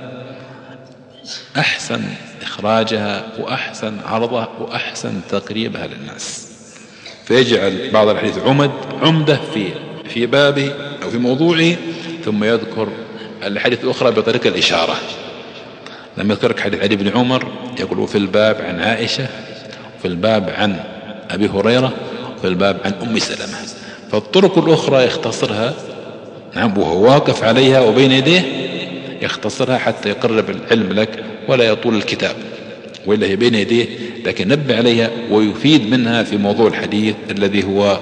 S2: أحسن إخراجها وأحسن عرضها وأحسن تقريبها للناس، فيجعل بعض الحديث عمدة في بابه أو في موضوعه، ثم يذكر الحديث الأخرى بطريقة الإشارة. لما يذكرك حديث علي بن عمر يقول في الباب عن عائشة، في الباب عن أبي هريرة، في الباب عن أم سلمة، فالطرق الأخرى يختصرها، نعم، وهو واقف عليها وبين يديه يختصرها حتى يقرب العلم لك ولا يطول الكتاب، وإلا هي بين يديه لكن نبه عليها ويفيد منها في موضوع الحديث الذي هو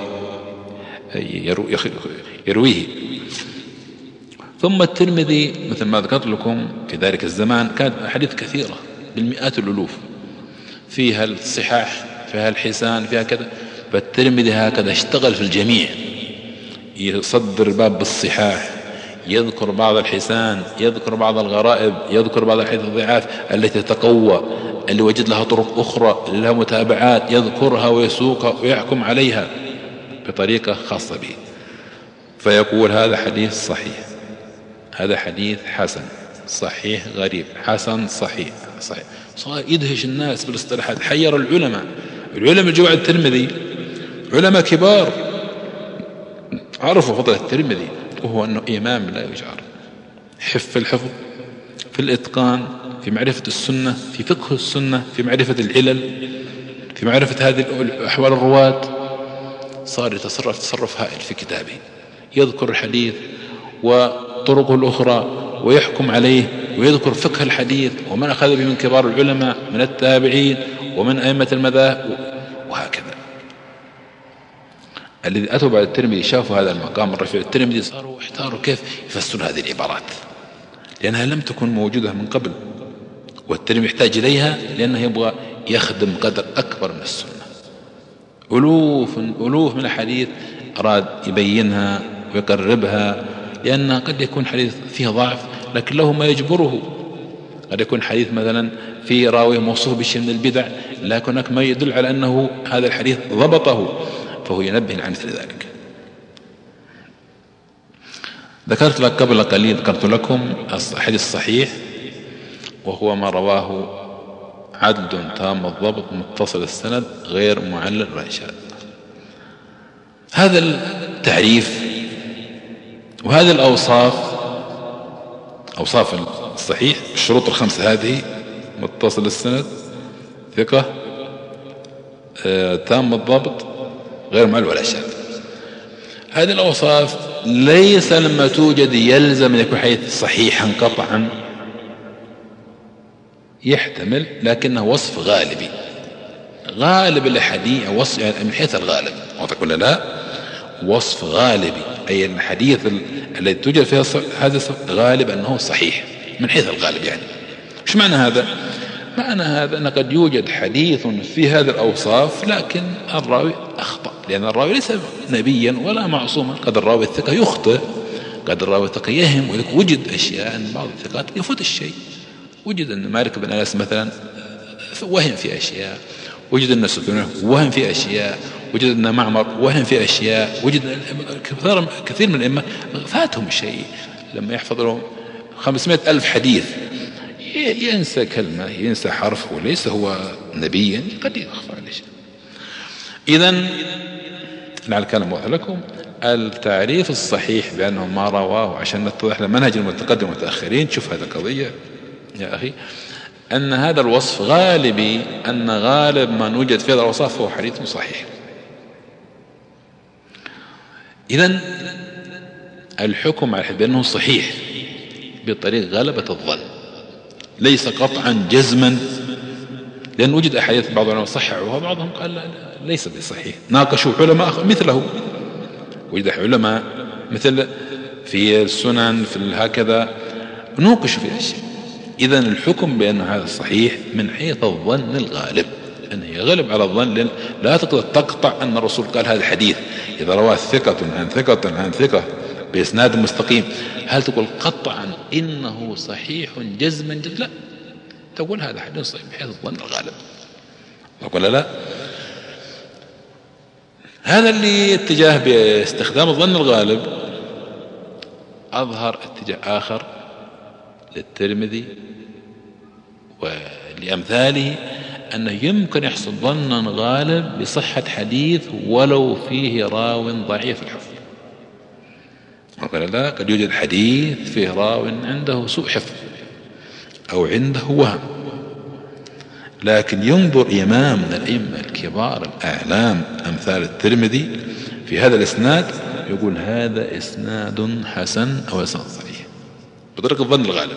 S2: يرويه. ثم الترمذي مثل ما ذكرت لكم في ذلك الزمان كانت أحاديث كثيرة بالمئات الألوف، فيها الصحاح فيها الحسان فيها كذا، فالترمذي هكذا اشتغل في الجميع، يصدر باب بالصحاح، يذكر بعض الحسان، يذكر بعض الغرائب، يذكر بعض الحديث الضعاف التي تقوى، اللي وجد لها طرق أخرى اللي لها متابعات، يذكرها ويسوقها ويحكم عليها بطريقة خاصة به. فيقول هذا حديث صحيح، هذا حديث حسن، صحيح غريب، حسن صحيح صحيح. صار يدهش الناس بالاصطلاحات، حير العلماء جوع الترمذي، علماء كبار عرفوا فضل الترمذي، وهو أنه إمام لا يجار، في الحفظ، في الإتقان، في معرفة السنة، في فقه السنة، في معرفة العلل، في معرفة هذه أحوال الرواة. صار يتصرف تصرف هائل في كتابه، يذكر الحديث وطرقه الأخرى ويحكم عليه ويذكر فقه الحديث ومن أخذ به من كبار العلماء من التابعين ومن أئمة المذاهب وهكذا. الذي أتوا بعد الترمذي شافوا هذا المقام الرفيع الترمذي صاروا احتاروا كيف يفسرون هذه العبارات، لأنها لم تكن موجودة من قبل، والترمذي يحتاج إليها لأنه يبغى يخدم قدر أكبر من السنة. ألوف من الحديث أراد يبينها ويقربها، لأن قد يكون حديث فيه ضعف لكن له ما يجبره، قد يكون حديث مثلا في راوي موصوف بشيء من البدع لكن هناك ما يدل على أنه هذا الحديث ضبطه، فهو ينبه عن مثل ذلك. ذكرت لك قبل قليل، ذكرت لكم الحديث الصحيح وهو ما رواه عدل تام الضبط متصل السند غير معلل ولا شاذ. هذا التعريف وهذه الأوصاف، أوصاف الصحيح، الشروط الخمسة هذه: متصل السند، ثقة، تام الضبط، غير معلل ولا شاذ. هذه الأوصاف ليس لما توجد يلزم أن يكون حديث صحيحا قطعا، يحتمل، لكنه وصف غالبي. غالب الحديث وصف يعني من حيث الغالب، وتقول لا وصف غالبي، أي الحديث الذي توجد فيه هذا غالب أنه صحيح من حيث الغالب. يعني إيش معنى هذا؟ معنى هذا أن قد يوجد حديث في هذه الأوصاف لكن الراوي أخطأ، لأن الراوي ليس نبيا ولا معصوما. قد الراوي الثقة يخطئ، قد الراوي الثقة يهم، وجد أشياء أن بعض الثقات يفوت الشيء. وجد أن مالك بن أنس مثلا وهم في أشياء، وجد أن سفيان وهم في أشياء، وجد أن معمر وهم في أشياء، وجد كثير من الأئمة فاتهم شيء لما يحفظ لهم 500,000 حديث ينسى كلمة، ينسى حرف، وليس هو نبيا، قد يخفى عليه شيء. إذن لعل كلام واضح لكم. التعريف الصحيح بأنه ما رواه، عشان نتضح لمنهج المتقدم والمتأخرين. شوف هذا قضية يا أخي، أن هذا الوصف غالبي، أن غالب ما نوجد في هذا الأوصاف هو حديث صحيح. إذن الحكم على بأنه صحيح بطريق غلبة الظن، ليس قطعا جزما، لأن وجد أحاديث بعض العلماء صححوها، بعضهم قال لا ليس بصحيح، ناقشوا علماء مثله. وجد علماء مثل في السنن في هكذا نوقشوا في أشياء. إذن الحكم بأن هذا صحيح من حيث الظن الغالب، أنه يغلب على الظن، لأن لا تقدر تقطع أن الرسول قال هذا الحديث إذا رواه ثقة عن ثقة عن ثقة بإسناد مستقيم، هل تقول قطعا إنه صحيح جزما لا، تقول هذا حديث صحيح بحيث الظن الغالب. أقول لا، هذا اللي اتجاه باستخدام الظن الغالب. أظهر اتجاه آخر للترمذي ولأمثاله، أنه يمكن يحصل ظنا غالب بصحة حديث ولو فيه راو ضعيف الحفظ. وقال لا، قد يوجد حديث فيه راو عنده سوء حفظ أو عنده وهم، لكن ينظر إمام من الأئمة الكبار الأعلام أمثال الترمذي في هذا الإسناد يقول هذا إسناد حسن أو إسناد صحيح بطريقة الظن الغالب.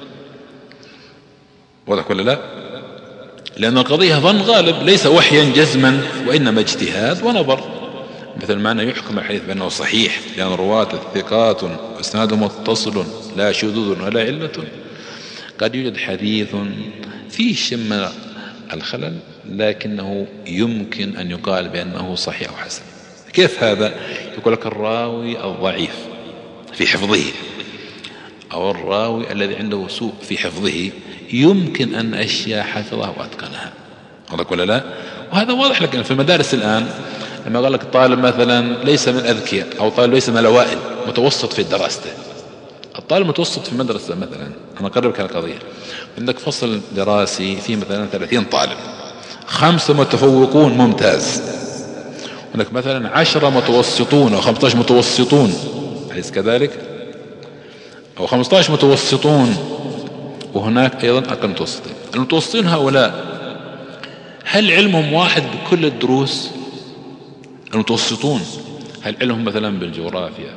S2: واضح ولا لا؟ لأن القضية ظن غالب ليس وحيا جزما، وإنما اجتهاد ونظر. مثل معنى يحكم الحديث بأنه صحيح لأن رواة الثقات وإسناده متصل لا شذوذ ولا علة. قد يوجد حديث فيه شم الخلل لكنه يمكن أن يقال بأنه صحيح أو حسن. كيف هذا؟ يقول لك الراوي الضعيف في حفظه أو الراوي الذي عنده سوء في حفظه يمكن أن أشياء حفظها وأتقنها. واضح ولا لا؟ وهذا واضح لك في المدارس الآن، لما قال لك طالب مثلا ليس من الأذكياء أو طالب ليس من الأوائل متوسط في دراسته. الطالب متوسط في المدرسة مثلا، أنا أقربك القضية، عندك فصل دراسي فيه مثلا 30 طالب، 5 متفوقون ممتاز، هناك مثلا 10 متوسطون أو 15 متوسطون، أليس كذلك؟ أو 15 متوسطون وهناك أيضا أقل متوسطين. المتوسطين هؤلاء هل علمهم واحد بكل الدروس؟ المتوسطون هل علمهم مثلا بالجغرافيا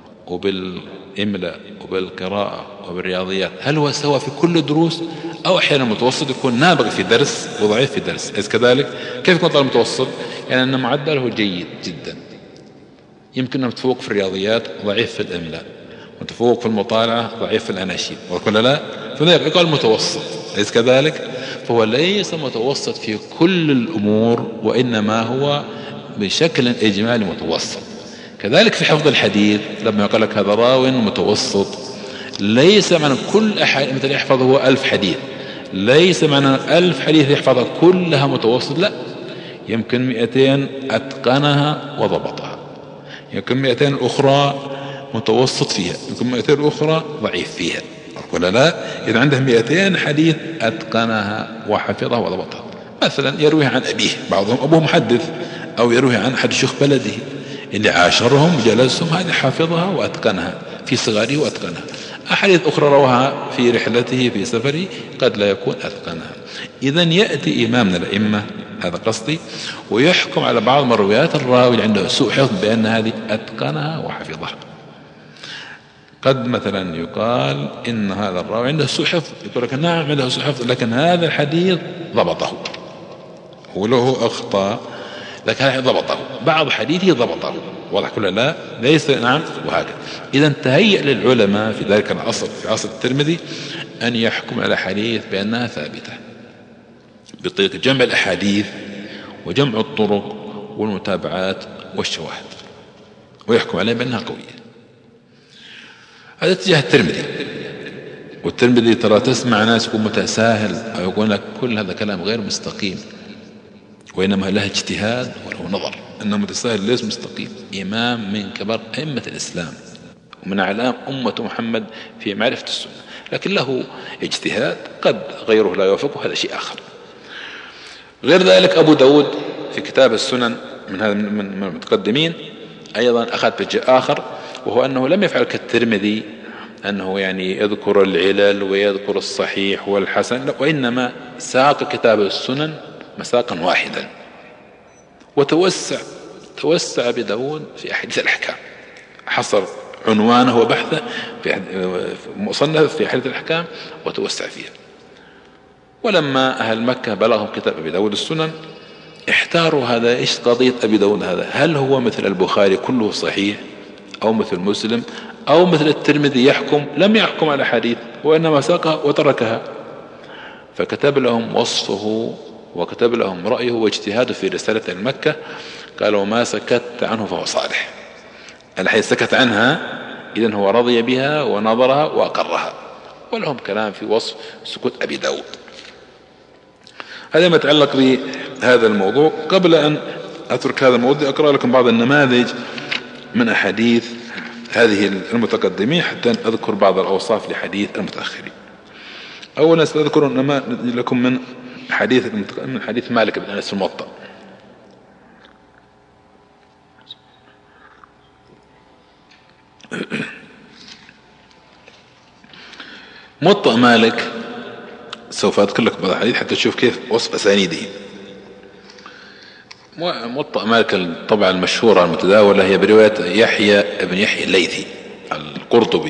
S2: وبالإملاء وبالقراءة وبالرياضيات هل هو سوا في كل الدروس؟ أو أحيانا المتوسط يكون نابغ في درس وضعيف في درس، أليس كذلك؟ كيف يكون طالب متوسط؟ يعني أن معدله جيد جدا، يمكن أن متفوق في الرياضيات ضعيف في الإملاء، متفوق في المطالعة ضعيف في الأناشيد، ولا لا؟ فذلك يقال متوسط، أليس كذلك؟ فهو ليس متوسط في كل الأمور، وإنما هو بشكل إجمالي متوسط. كذلك في حفظ الحديث لما يقول لك هذا راو متوسط، ليس معنى كل أحد مثل يحفظه 1000 حديث، ليس معنى 1000 حديث يحفظها كلها متوسط، لا، يمكن 200 أتقنها وضبطها، يمكن 200 الأخرى متوسط فيها، يمكن 200 الأخرى ضعيف فيها، ولا لا؟ إذا عنده 200 حديث أتقنها وحفظها وضبطها. مثلا يروي عن أبيه، بعضهم أبوه محدث، أو يروي عن أحد شيوخ بلده اللي عاشرهم جلسهم، هذه حافظها وأتقنها في صغاره وأتقنها. أحاديث أخرى رواها في رحلته في سفره قد لا يكون أتقنها. إذن يأتي إمام من الأئمة هذا قصدي، ويحكم على بعض مرويات الراوي اللي عنده سوء حفظ بأن هذه أتقنها وحفظها. قد مثلا يقال إن هذا الراوي عنده سوء حفظ، يقول لك نعم عنده سوء حفظ، لكن هذا الحديث ضبطه، وله أخطاء لكن هذا ضبطه، بعض حديثه ضبطه، واضح كله لا ليس نعم وهكذا. إذا تهيأ للعلماء في ذلك العصر في عصر الترمذي أن يحكم على حديث بأنها ثابتة بطريقة جمع الأحاديث وجمع الطرق والمتابعات والشواهد، ويحكم عليها بأنها قوية. هذا اتجاه الترمذي. والترمذي ترى تسمع ناس يكون متساهل أو يقول لك كل هذا كلام غير مستقيم، وإنما له اجتهاد وله نظر. إنه متساهل ليس مستقيم، إمام من كبار أئمة الإسلام ومن أعلام أمة محمد في معرفة السنة، لكن له اجتهاد قد غيره لا يوافقه، هذا شيء آخر. غير ذلك أبو داود في كتاب السنن من هذا من المتقدمين أيضا أخذ بجاء آخر، وهو أنه لم يفعل كالترمذي أنه يعني يذكر العلل ويذكر الصحيح والحسن، وإنما ساق كتاب السنن مساقا واحدا، توسع بداود في أحاديث الأحكام، حصر عنوانه وبحثه في مصنف في أحاديث الأحكام وتوسع فيها. ولما أهل مكة بلغهم كتاب أبي داود السنن احتاروا هذا إيش قضية أبي داود هذا، هل هو مثل البخاري كله صحيح أو مثل مسلم أو مثل الترمذي يحكم لم يحكم على حديث وإنما ساقها وتركها، فكتب لهم وصفه وكتب لهم رأيه واجتهاده في رسالة المكة. قالوا ما سكت عنه فهو صالح، الحديث سكت عنها إذن هو رضي بها ونظرها وأقرها، ولهم كلام في وصف سكوت أبي داود. هذا ما يتعلق بهذا الموضوع. قبل أن أترك هذا الموضوع أقرأ لكم بعض النماذج من أحاديث هذه المتقدمين حتى أذكر بعض الأوصاف لحديث المتأخرين. أولا سأذكر لكم من حديث مالك بن أنس الموطأ. موطأ مالك سوف أذكر لكم بعض الحديث حتى تشوف كيف وصف أسانيده. موطأ مالك الطبعة المشهورة المتداولة هي برواية يحيى بن يحيى الليثي القرطبي.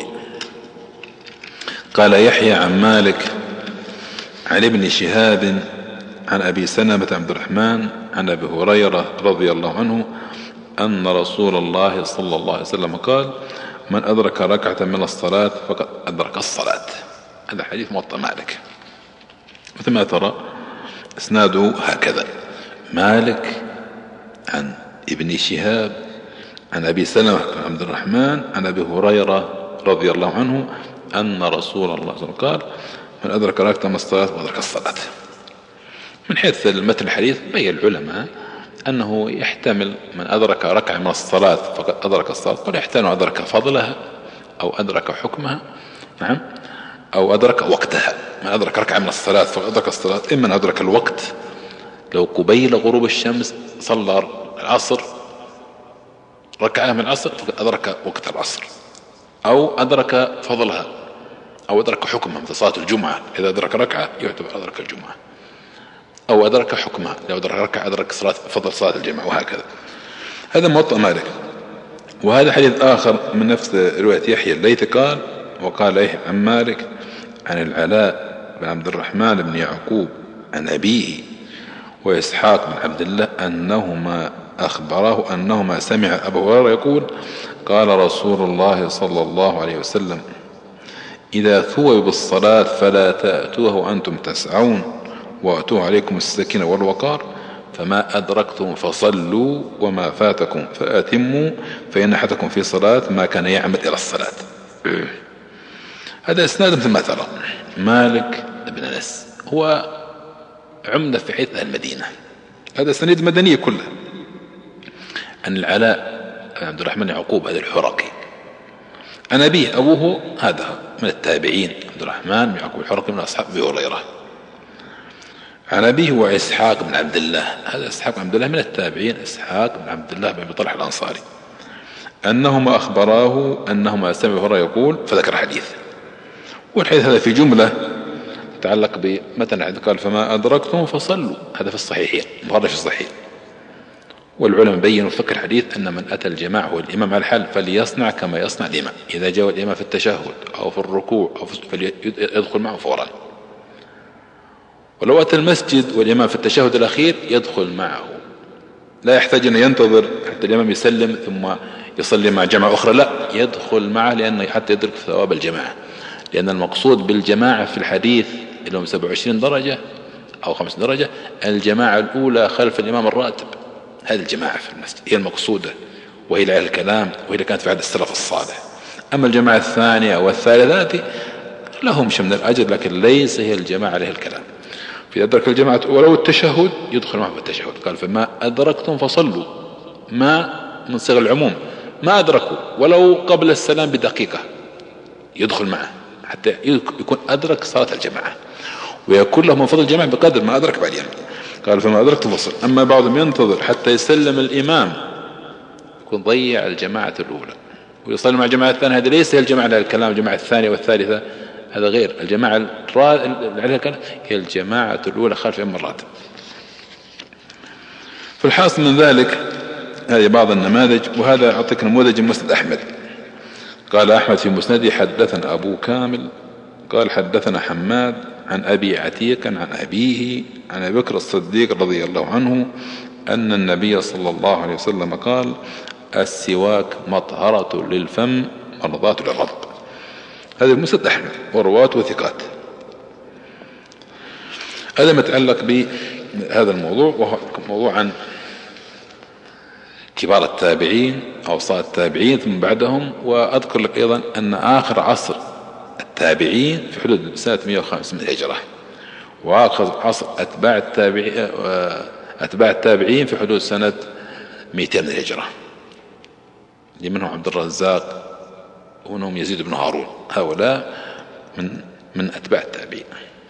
S2: قال يحيى عن مالك عن ابن شهاب عن أبي سلمة عبد الرحمن عن أبي هريرة رضي الله عنه أن رسول الله صلى الله عليه وسلم قال من أدرك ركعة من الصلاة فقد أدرك الصلاة. هذا حديث موطأ مالك، مثل ما ترى اسناده هكذا: مالك عن ابن شهاب عن أبي سلمة عبد الرحمن عن أبي هريرة رضي الله عنه أن رسول الله صلى الله عليه وسلم قال من أدرك ركعة من الصلاة وأدرك الصلاة. من حيث المتن الحديث بين العلماء أنه يحتمل من أدرك ركعة من الصلاة فقد أدرك الصلاة، قد يحتمل أدرك فضلها أو أدرك حكمها، نعم، أو أدرك وقتها. من أدرك ركعة من الصلاة فقد أدرك الصلاة، إما أن أدرك الوقت، لو قبيل غروب الشمس صلى العصر ركعة من العصر فقد أدرك وقت العصر، أو أدرك فضلها أو أدرك حكمها مثل صلاة الجمعة، إذا أدرك ركعة يعتبر أدرك الجمعة، أو أدرك حكمها لو أدرك ركعة أدرك فضل صلاة الجمعة، وهكذا. هذا موطأ مالك. وهذا حديث آخر من نفس رواية يحيى الليثي قال وقال يحيى عن مالك عن العلاء بن عبد الرحمن بن يعقوب عن أبيه وإسحاق بن عبد الله أنهما أخبراه أنهما سمع أبو هريرة يقول قال رسول الله صلى الله عليه وسلم إذا ثوب بالصلاة فلا تأتوه وأنتم تسعون وأتوه عليكم السكينة والوقار فما أدركتم فصلوا وما فاتكم فأتموا فإن أحدكم في صلاة ما كان يعمد إلى الصلاة. هذا إسناد مثل ما ترى. مالك بن أنس هو عمدة في حيث المدينة، هذا سند مدنية كلها. عن العلاء عبد الرحمن يعقوب هذا الحرقي عن أبيه، أبوه هذا من التابعين عبد الرحمن يعقوب الحرقي من أصحاب أبي هريرة. عن أبيه وإسحاق بن عبد الله، هذا إسحاق بن عبد الله من التابعين، إسحاق بن عبد الله بن أبي طلحة الأنصاري، أنهما أخبراه أنهما سمعوا هريرة يقول فذكر حديث. والحديث هذا في جملة يتعلق بمتن الحديث قال فما أدركتم فصلوا، هذا في الصحيحين مخرج في الصحيح. والعلماء بينوا في فقه الحديث أن من أتى الجماعة هو الإمام على الحال فليصنع كما يصنع الإمام، إذا جاء الإمام في التشهد أو في الركوع أو فليدخل معه فورا، ولو أتى المسجد والإمام في التشهد الأخير يدخل معه، لا يحتاج أن ينتظر حتى الإمام يسلم ثم يصلي مع جماعة أخرى، لا يدخل معه لأنه حتى يدرك ثواب الجماعة، لأن المقصود بالجماعة في الحديث اللي هم 27 درجة أو 5 درجة الجماعة الأولى خلف الإمام الراتب، هذه الجماعة في المسجد هي المقصودة، وهي على الكلام، وهي اللي كانت في عهد السلف الصالح. أما الجماعة الثانية والثالثة لهم شيء من الأجر لكن ليس هي الجماعة عليها الكلام. في أدرك الجماعة ولو التشهد يدخل معه في التشهد، قال فما أدركتم فصلوا، ما من صيغ العموم، ما أدركوا ولو قبل السلام بدقيقة يدخل معه حتى يكون أدرك صلاة الجماعة، ويكون له من فضل الجماعة بقدر ما أدرك بعد يوم. قال فما أدركتم فصل. أما بعضهم ينتظر حتى يسلم الإمام يكون ضيع الجماعة الأولى ويصلي مع الجماعة الثانية، هذا ليس هي الجماعة على الكلام، الجماعة الثانية والثالثة هذا غير الجماعة عليها الكلام، هي الجماعة الأولى خلف إمام الراتب. فالحاصل من ذلك هذه بعض النماذج، وهذا أعطيك نموذج من مسند أحمد. قال أحمد في مسنده حدثنا أبو كامل قال حدثنا حماد عن أبي عتيق عن أبيه عن أبي بكر الصديق رضي الله عنه أن النبي صلى الله عليه وسلم قال السواك مطهرة للفم مرضاة للرب. هذا مسند أحمد ورواته وثقات. هذا متعلق بهذا الموضوع، وهو موضوع عن كبار التابعين أوصاة التابعين ثم بعدهم. وأذكر لك أيضا أن آخر عصر التابعين في حدود سنة 105 من الهجرة، وآخر عصر أتباع التابعين في حدود سنة 200 من الهجرة، اللي منهم عبد الرزاق ومنهم يزيد بن هارون، هؤلاء من أتباع التابعين.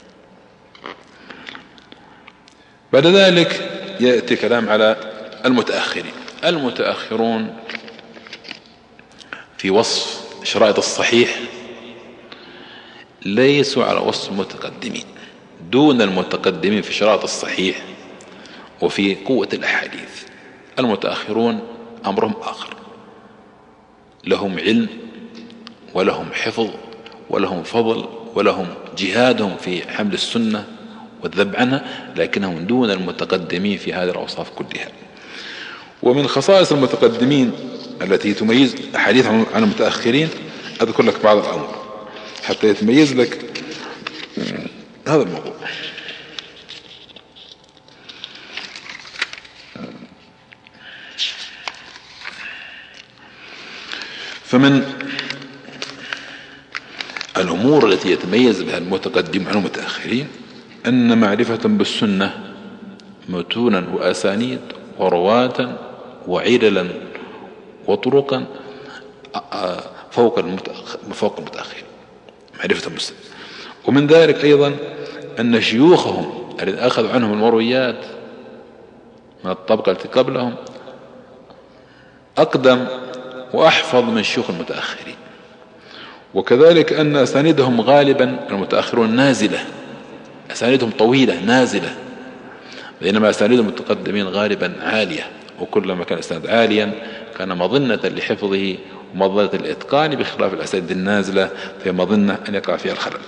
S2: بعد ذلك يأتي كلام على المتأخرين. المتأخرون في وصف شرائط الصحيح ليسوا على وصف المتقدمين، دون المتقدمين في شرائط الصحيح وفي قوة الأحاديث. المتأخرون أمرهم آخر، لهم علم ولهم حفظ ولهم فضل ولهم جهادهم في حمل السنة والذب عنها، لكنهم دون المتقدمين في هذه الأوصاف كلها. ومن خصائص المتقدمين التي تميز أحاديث عن المتأخرين أذكر لك بعض الأمر حتى يتميز لك هذا الموضوع. فمن الأمور التي يتميز بها المتقدم عن المتأخرين أن معرفة بالسنة متونا وأسانيد ورواة وعللا وطرقا فوق المتأخرين، معرفة بالسنة. ومن ذلك أيضا أن شيوخهم الذين أخذوا عنهم المرويات من الطبقة التي قبلهم أقدم وأحفظ من شيوخ المتأخرين. وكذلك أن أسانيدهم غالبا المتأخرون نازلة، أسانيدهم طويلة نازلة، بينما أسانيد المتقدمين غالبا عالية، وكلما كان الإسناد عاليا كان مظنة لحفظه ومظنة الإتقان، بخلاف الأسانيد النازلة فهي مظنة أن يقع فيها الخلل.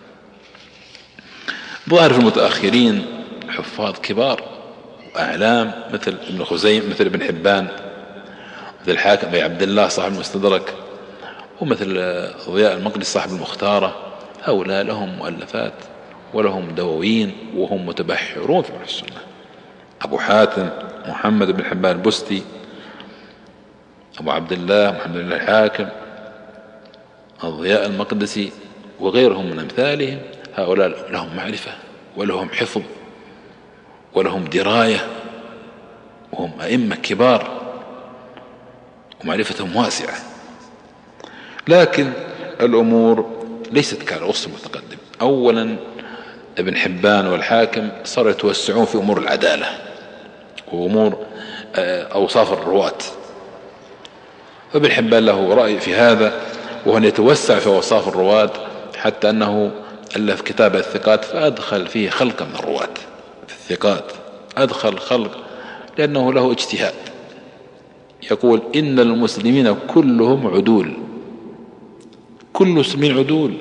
S2: ظاهر في المتأخرين حفاظ كبار وأعلام مثل ابن خزيمة، مثل ابن حبان، مثل الحاكم أبي عبد الله صاحب المستدرك، ومثل ضياء المقدسي صاحب المختارة. هؤلاء لهم مؤلفات ولهم دواوين وهم متبحرون في السنة. أبو حاتم محمد بن حبان البستي، أبو عبد الله محمد بن الحاكم، الضياء المقدسي وغيرهم من أمثالهم، هؤلاء لهم معرفة ولهم حفظ ولهم دراية، وهم أئمة كبار ومعرفتهم واسعة. لكن الأمور ليست كالوصف المتقدم. أولا ابن حبان والحاكم صاروا يتوسعون في أمور العدالة وأمور أوصاف الرواة، فابن حبان له رأي في هذا، وهو أن يتوسع في أوصاف الرواة حتى أنه ألف كتاب الثقات فأدخل فيه خلق من الرواة في الثقات، أدخل خلق لأنه له اجتهاد. يقول إن المسلمين كلهم عدول، كل المسلمين عدول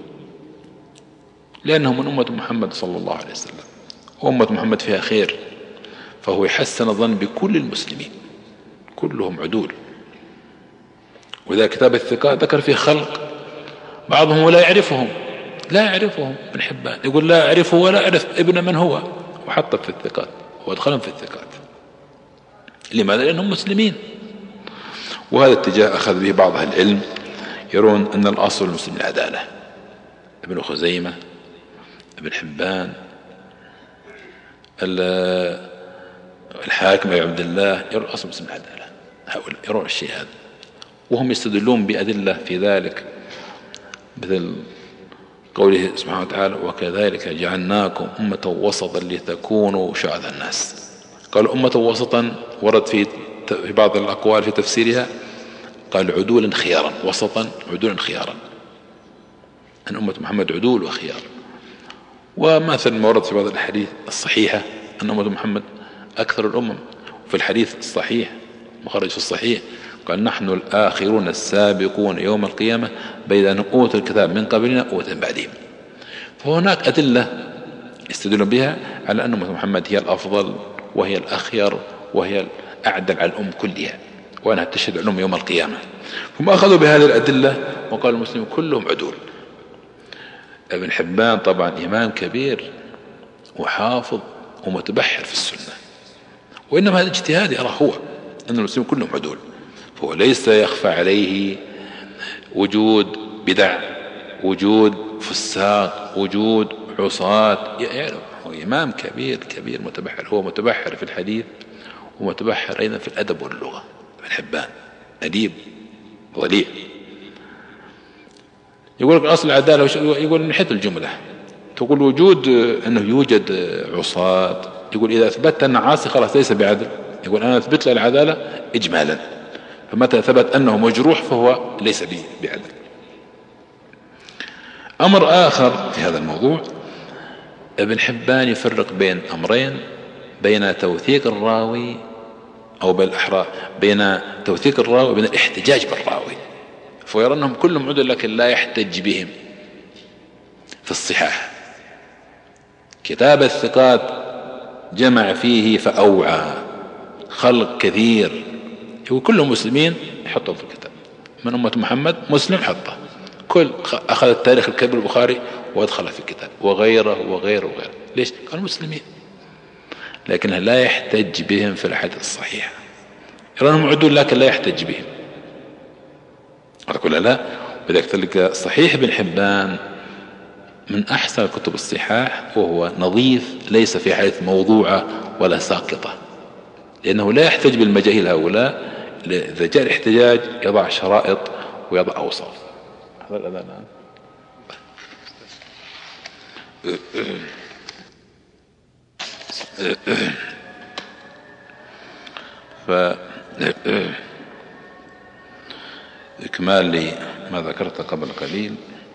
S2: لأنهم من أمة محمد صلى الله عليه وسلم، وأمة محمد فيها خير، فهو يحسن الظن بكل المسلمين كلهم عدول. وإذا كتاب الثقات ذكر فيه خلق بعضهم لا يعرفهم، لا يعرفهم ابن حبان يقول لا أعرفه ولا أعرف ابن من هو، وحطه في الثقات وادخلهم في الثقات. لماذا؟ لأنهم مسلمين. وهذا اتجاه أخذ به بعض أهل العلم، يرون أن الأصل المسلم العدالة. ابن خزيمة، ابن حبان، الحاكم أبي عبد الله، يرون الأصل المسلم العدالة. هؤلاء يرون الشيء هذا، وهم يستدلون بأدلة في ذلك، مثل قوله سبحانه وتعالى وكذلك جعلناكم أمة وسطا لتكونوا شهداء الناس. قال أمة وسطا ورد في بعض الأقوال في تفسيرها قال عدولا خيارا، وسطا عدولا خيارا، أن أمة محمد عدول وخيار. ومثل ما ورد في بعض الحديث الصحيحة أن أمة محمد أكثر الأمم. وفي الحديث الصحيح مخرج في الصحيح قال نحن الآخرون السابقون يوم القيامة بين أن أوتوا الكتاب من قبلنا أوتوا بعدهم. فهناك أدلة يستدلون بها على أن أمة محمد هي الأفضل وهي الأخير وهي الأعدل على الأم كلها، وأنها تشهد الأم يوم القيامة. هم أخذوا بهذه الأدلة وقال المسلمين كلهم عدول. ابن حبان طبعا إمام كبير وحافظ ومتبحر في السنة، وإنما هذا اجتهاد يرى هو أن المسلمين كلهم عدول، فهو ليس يخفى عليه وجود بدع، وجود فساق، وجود عصاة. يعني هو إمام كبير كبير متبحر، هو متبحر في الحديث ومتبحر أيضا في الأدب واللغة. ابن حبان أديب ضليع. يقول لك أصل العدالة يقول من حيث الجملة، تقول وجود أنه يوجد عصاة، يقول إذا أثبت أن عاصي خلاص ليس بعدل، يقول أنا أثبت له العدالة إجمالا، فمتى ثبت أنه مجروح فهو ليس بعدل. أمر آخر في هذا الموضوع، ابن حبان يفرق بين أمرين، بين توثيق الراوي أو بالأحرى بين توثيق الراوي وبين الاحتجاج بالراوي. فيرى أنهم كلهم عدل لكن لا يحتج بهم في الصحاح. كتاب الثقات جمع فيه فأوعى خلق كثير، يقول كلهم مسلمين يحطهم في الكتاب، من أمة محمد مسلم حطه، كل أخذ التاريخ الكبير البخاري وادخله في الكتاب، وغيره وغيره وغيره. ليش؟ قالوا مسلمين، لكنه لا يحتج بهم في الحديث الصحيح. يرى أنهم عدول لكن لا يحتج بهم. أقول لا، وذلك تلقى صحيح ابن حبان من أحسن كتب الصحاح، وهو نظيف ليس في حديث موضوعة ولا ساقطة، لأنه لا يحتج بالمجاهيل هؤلاء. إذا جاء الاحتجاج يضع شرائط ويضع أوصاف. هذا الأذان إكمال لما ذكرت قبل قليل،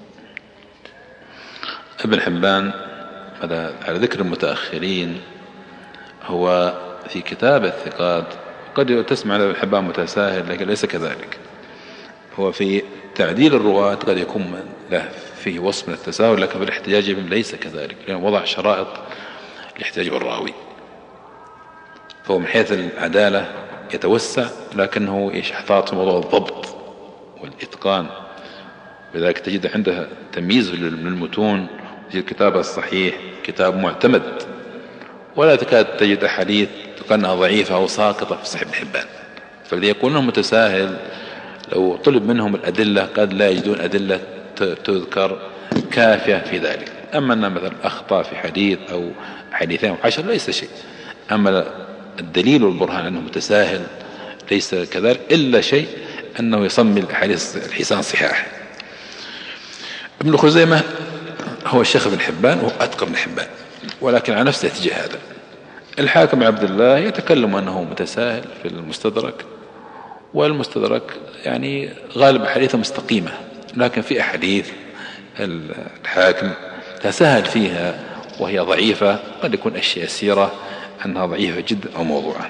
S2: ابن حبان على ذكر المتأخرين هو في كتاب الثقات قد تسمع ابن حبان متساهل، لكن ليس كذلك. هو في تعديل الرواة قد يكون له فيه وصف من التساهل، لكن في الاحتجاج بهم ليس كذلك، لأنه وضع شرائط الاحتجاج بالراوي. فهو من حيث العدالة يتوسع، لكنه يحتاط في موضوع الضبط والإتقان، ولذلك تجد عنده تمييز للمتون. تجد كتابه الصحيح كتاب معتمد، ولا تكاد تجد أحاديث تقنها ضعيفة أو ساقطة في صحيح ابن حبان. فالذي يكون متساهل لو طلب منهم الأدلة قد لا يجدون أدلة تذكر كافية في ذلك. أما أن مثلا أخطأ في حديث أو حديثين أو 10 ليس شيء، أما الدليل والبرهان أنه متساهل ليس كذلك، إلا شيء أنه يصمم الحديث الحسان صحاح. ابن خزيمة هو الشيخ ابن حبان وهو أتقى ابن حبان، ولكن على نفسه يتجه هذا. الحاكم عبد الله يتكلم أنه متساهل في المستدرك، والمستدرك يعني غالب حديثه مستقيمة، لكن في أحاديث الحاكم فسهل فيها وهي ضعيفة، قد يكون أشياء يسيرة أنها ضعيفة جدا أو موضوعا.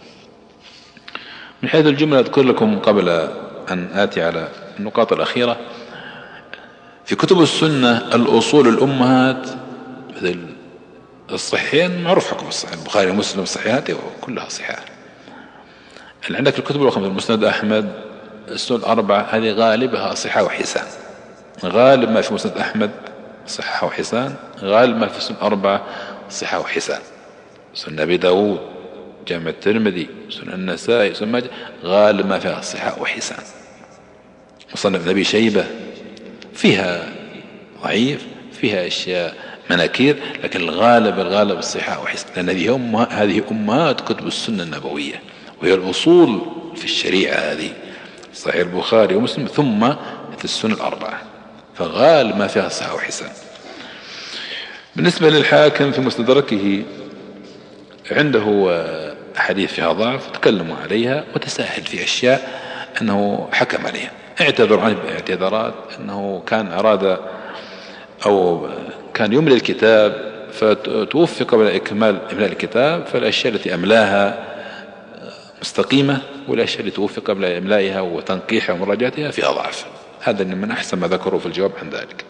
S2: من حيث الجملة أذكر لكم قبل أن آتي على النقاط الأخيرة، في كتب السنة الأصول الأمهات مثل الصحيحين معروف حكم الصحيح، البخاري ومسلم الصحيحات كلها صحيحة. اللي عندك الكتب الأخرى المسند أحمد، السنن الأربعة، هذه غالبها صحة وحسان. غالب ما في مسند أحمد صحة وحسان، غالب ما في السنن الأربعة صحة وحسان. سنن أبي داود، جامع الترمذي، سنن النسائي، سنن ماجه، غالب ما فيها صحة وحسان. مصنف أبي شيبة فيها ضعيف، فيها أشياء مناكير، لكن الغالب الصحة وحسان، لأن هذه أمهات كتب السنة النبوية، وهي الأصول في الشريعة. هذه صحيح البخاري ومسلم، ثم في السنن الأربعة، فغالب ما فيها صحة وحسان. بالنسبة للحاكم في مستدركه عنده أحاديث فيها ضعف تكلموا عليها وتساهل في أشياء أنه حكم عليها. اعتذر عنه باعتذارات أنه كان أراد أو كان يملي الكتاب فتوفق قبل إكمال إملاء الكتاب، فالأشياء التي أملاها مستقيمة، والأشياء التي توفق قبل إملائها وتنقيحها ومراجعتها فيها ضعف. هذا من أحسن ما ذكروا في الجواب عن ذلك.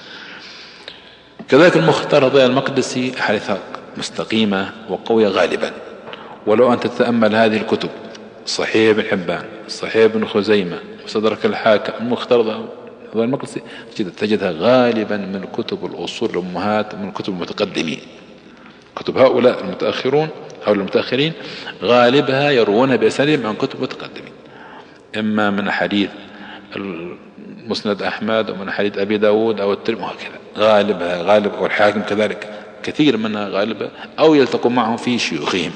S2: كذلك المختار ضياء المقدسي أحاديث مستقيمة وقوية غالبا، ولو أن تتأمل هذه الكتب، صحيح ابن حبان، صحيح ابن خزيمة، مستدرك الحاكم، المختار ضياء المقدسي، تجدها غالبا من كتب الأصول الأمهات، من كتب المتقدمين. كتب هؤلاء المتأخرين غالبها يروونها بأسانيدهم عن كتب المتقدمين، إما من حديث مسند أحمد ومن حديث أبي داود أو الترمذي، وهكذا غالب والحاكم كذلك كثير منها غالبة، أو يلتقوا معهم في شيوخهم.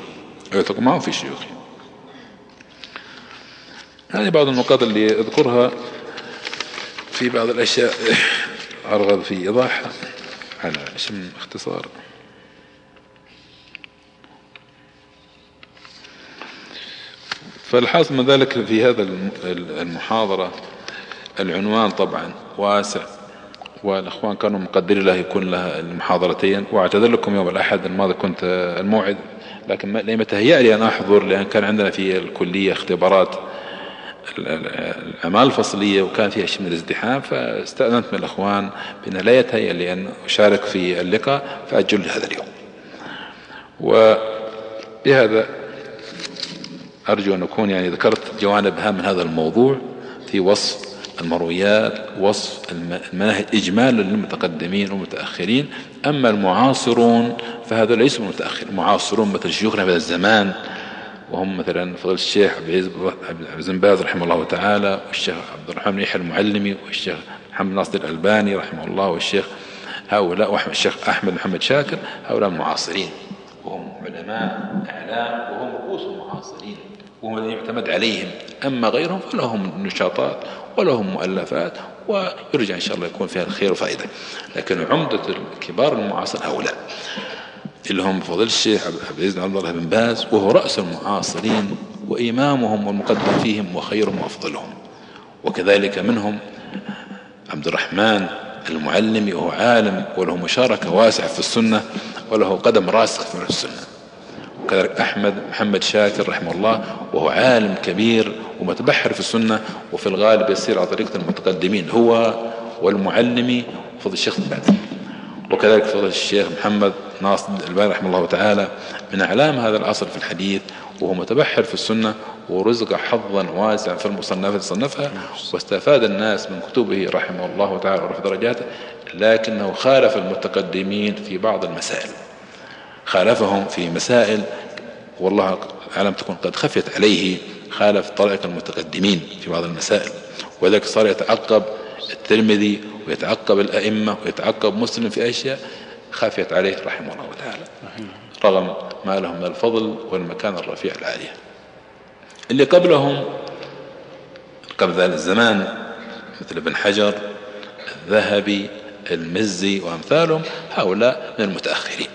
S2: هذه بعض النقاط اللي أذكرها، في بعض الأشياء أرغب في إيضاحها على اسم اختصار. فالحاصل من ذلك في هذا المحاضرة، العنوان طبعا واسع، والأخوان كانوا مقدرين له يكون لها المحاضرتين، واعتذر لكم يوم الأحد الماضي كنت الموعد، لكن لم تهيأ لي أن أحضر، لأن كان عندنا في الكلية اختبارات الأعمال الفصلية وكان فيها شيء من الازدحام، فاستأذنت من الأخوان بأن لا يتهيأ لي أن أشارك في اللقاء، فأجل هذا اليوم. وبهذا أرجو أن أكون ذكرت جوانب هام من هذا الموضوع في وصف المرويات، وصف المناهج إجمالا للمتقدمين والمتأخرين. أما المعاصرون فهذا ليس متأخر، معاصرون مثل شيوخنا في هذا الزمان، وهم مثلا فضل الشيخ عبد باز رحمه الله تعالى، والشيخ عبد الرحمن يحيى المعلمي، والشيخ محمد ناصر الألباني رحمه الله، والشيخ هؤلاء، والشيخ أحمد محمد شاكر، هؤلاء المعاصرين، وهم علماء أعلام، وهم رؤوس المعاصرين، وهم الذين يعتمد عليهم. أما غيرهم فلهم نشاطات ولهم مؤلفات، ويرجع إن شاء الله يكون فيها الخير وفائدة. لكن عمدة الكبار المعاصر هؤلاء اللي هم فضل الشيخ عبد العزيز بن عبد الله بن باز، وهو رأس المعاصرين وإمامهم والمقدم فيهم وخيرهم وأفضلهم. وكذلك منهم عبد الرحمن المعلمي، وهو عالم وله مشاركة واسعة في السنة وله قدم راسخ في السنة. وكذلك أحمد محمد شاكر رحمه الله، وهو عالم كبير ومتبحر في السنة، وفي الغالب يسير على طريقة المتقدمين، هو والمعلمي وفضل الشيخ باز. وكذلك فضل الشيخ محمد ناصر الألباني رحمه الله تعالى، من أعلام هذا العصر في الحديث، وهو متبحر في السنة، ورزق حظا واسعا في المصنفات صنفها، واستفاد الناس من كتبه رحمه الله تعالى ورفع درجاته. لكنه خالف المتقدمين في بعض المسائل، خالفهم في مسائل والله أعلم تكون قد خفيت عليه، خالف طريق المتقدمين في بعض المسائل، وذلك صار يتعقب الترمذي ويتعقب الأئمة ويتعقب مسلم في أشياء خافيت عليه رحمه الله تعالى، رغم ما لهم من الفضل والمكان الرفيع العالية. اللي قبلهم قبل ذلك الزمان مثل ابن حجر، الذهبي، المزي وأمثالهم، هؤلاء من المتأخرين،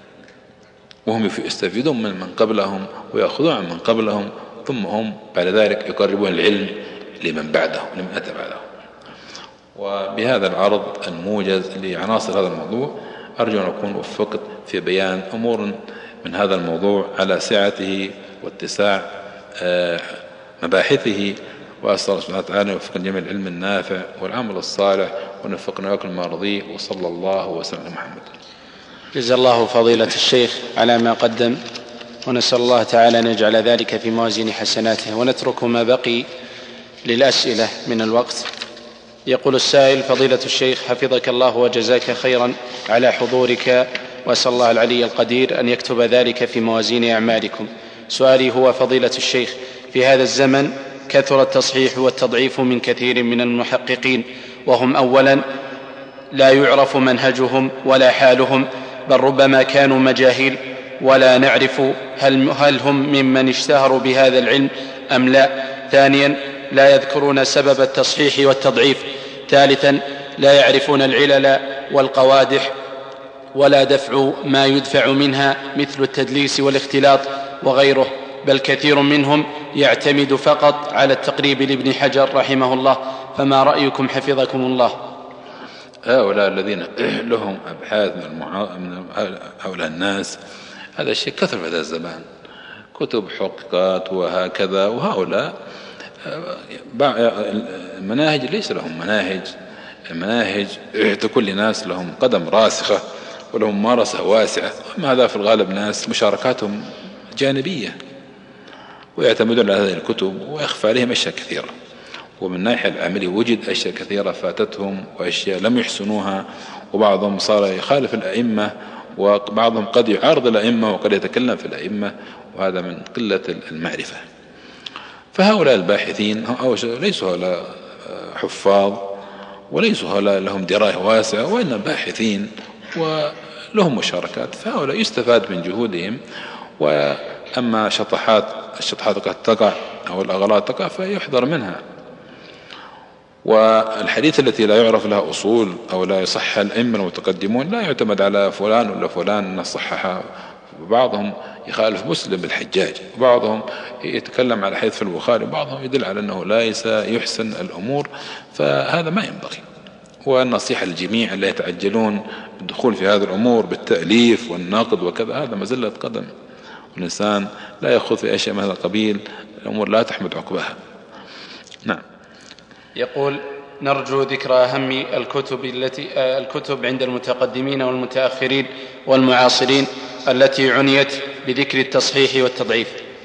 S2: وهم يستفيدون من قبلهم ويأخذون عن من قبلهم، ثم هم بعد ذلك يقربون العلم لمن بعده لمن أتى بعده. وبهذا العرض الموجز لعناصر هذا الموضوع أرجو أن أكون وفقت في بيان أمور من هذا الموضوع على سعته واتساع مباحثه، وأسأل الله سبحانه وتعالى يوفق الجميع العلم النافع والعمل الصالح، ونوفقنا وكل ما رضيه، وصلى الله وسلم على محمد.
S3: جزا الله فضيلة الشيخ على ما قدم، ونسأل الله تعالى أن يجعل ذلك في موازين حسناته. ونترك ما بقي للأسئلة من الوقت. يقول السائل: فضيلة الشيخ حفظك الله وجزاك خيرا على حضورك، وأسأل الله العلي القدير أن يكتب ذلك في موازين أعمالكم. سؤالي هو: فضيلة الشيخ، في هذا الزمن كثر التصحيح والتضعيف من كثير من المحققين، وهم أولا لا يعرف منهجهم ولا حالهم، بل ربما كانوا مجاهيل ولا نعرف هل هم ممن اشتهروا بهذا العلم أم لا. ثانيا لا يذكرون سبب التصحيح والتضعيف. ثالثا لا يعرفون العلل والقوادح ولا دفع ما يدفع منها مثل التدليس والاختلاط وغيره، بل كثير منهم يعتمد فقط على التقريب لابن حجر رحمه الله. فما رأيكم حفظكم الله؟
S2: هؤلاء الذين لهم أبحاث من هؤلاء الناس، هذا الشيء كثر في هذا الزمان، كتب حقيقات وهكذا. وهؤلاء المناهج ليس لهم المناهج تكون لناس لهم قدم راسخة ولهم ممارسة واسعة، أما هذا في الغالب ناس مشاركاتهم جانبية ويعتمدون على هذه الكتب ويخفى عليهم أشياء كثيرة. ومن الناحية العملية وجد أشياء كثيرة فاتتهم وأشياء لم يحسنوها، وبعضهم صار يخالف الأئمة، وبعضهم قد يعارض الأئمة وقد يتكلم في الأئمة، وهذا من قلة المعرفة. فهؤلاء الباحثين ليسوا هؤلاء حفاظ وليسوا هؤلاء لهم دراية واسعة، وإنما باحثين ولهم مشاركات، فهؤلاء يستفاد من جهودهم. وأما الشطحات قد تقع أو الأغلاط تقع فيحذر منها. والحديث التي لا يعرف لها أصول أو لا يصح الأئمة المتقدمون لا يعتمد على فلان ولا فلان أن صححها. بعضهم يخالف مسلم بالحجاج، وبعضهم يتكلم على حديث في البخاري، وبعضهم يدل على أنه ليس يحسن الأمور، فهذا ما ينبغي. والنصيحة للجميع لا يتعجلون بالدخول في هذه الأمور بالتأليف والنقد وكذا، هذا مزلة قدم، والإنسان لا يأخذ في أشياء من هذا القبيل، الأمور لا تحمد عقبها. نعم.
S3: يقول: نرجو ذكر أهم الكتب عند المتقدمين والمتأخرين والمعاصرين التي عنيت بذكر التصحيح والتضعيف.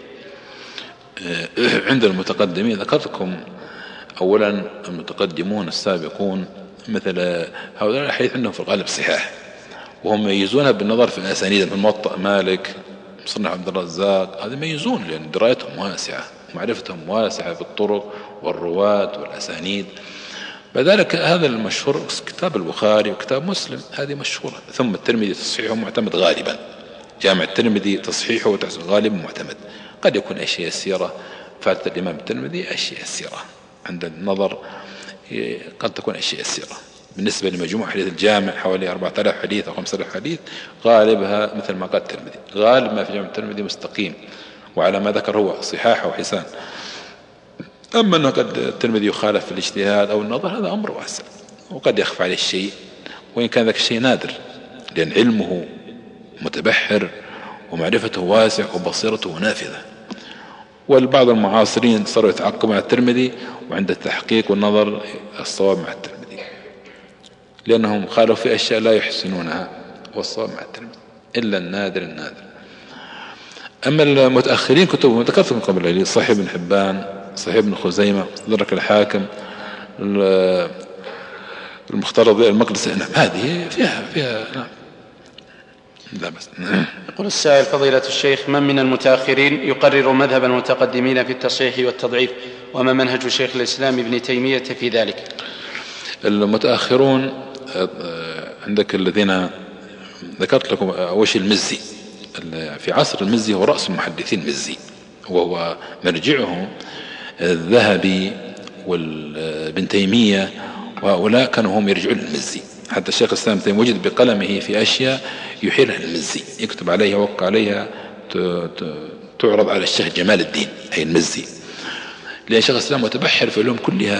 S2: عند المتقدمين ذكرتكم أولا المتقدمون السابقون، مثل هؤلاء الحديث عندهم في الغالب صحاح، وهم يميزونها بالنظر في الأسانيد، من موطأ مالك، مصنف عبد الرزاق، هذا يميزون لأن درايتهم واسعة ومعرفتهم واسعة بالطرق والرواة والأسانيد. بذلك هذا المشهور كتاب البخاري وكتاب مسلم، هذه مشهورة. ثم الترمذي تصحيحه معتمد غالبا، جامع الترمذي تصحيحه غالبا معتمد. قد يكون أشياء يسيرة فاتت الإمام الترمذي، أشياء يسيرة عند النظر قد تكون أشياء يسيرة. بالنسبة لمجموع حديث الجامع حوالي 4000 حديث أو 5000 حديث، غالبها مثل ما قال الترمذي، غالب ما في جامع الترمذي مستقيم، وعلى ما ذكر هو صحاح وحسان. أما أنه قد الترمذي يخالف في الاجتهاد أو النظر، هذا أمر واسع، وقد يخفى عليه الشيء، وإن كان ذاك الشيء نادر، لأن علمه متبحر ومعرفته واسع وبصيرته نافذة. والبعض المعاصرين صاروا يتعقبوا مع الترمذي، وعند التحقيق والنظر الصواب مع الترمذي، لأنهم خالفوا في أشياء لا يحسنونها، والصواب مع الترمذي إلا النادر. أما المتأخرين كتبهم ذكرتهم قبل، صحيح ابن حبان، صحيح ابن خزيمة، مستدرك الحاكم، المختار المقدسي، هذه فيها نعم. لا بس.
S3: يقول السائل: فضيلة الشيخ، من من المتأخرين يقرر مذهب المتقدمين في التصحيح والتضعيف، وما منهج شيخ الإسلام ابن تيمية في ذلك؟
S2: المتأخرون عندك الذين ذكرت لكم أوش المزي، في عصر المزي هو رأس المحدثين المزي، وهو مرجعه الذهبي وابن تيمية، وهؤلاء كانوا هم يرجعون للمزي. حتى الشيخ الإسلام تيمية وجد بقلمه في أشياء يحيلها المزي، يكتب عليها وقع عليها تعرض على الشيخ جمال الدين أي المزي، لأن الشيخ الإسلام متبحر في علوم كلها،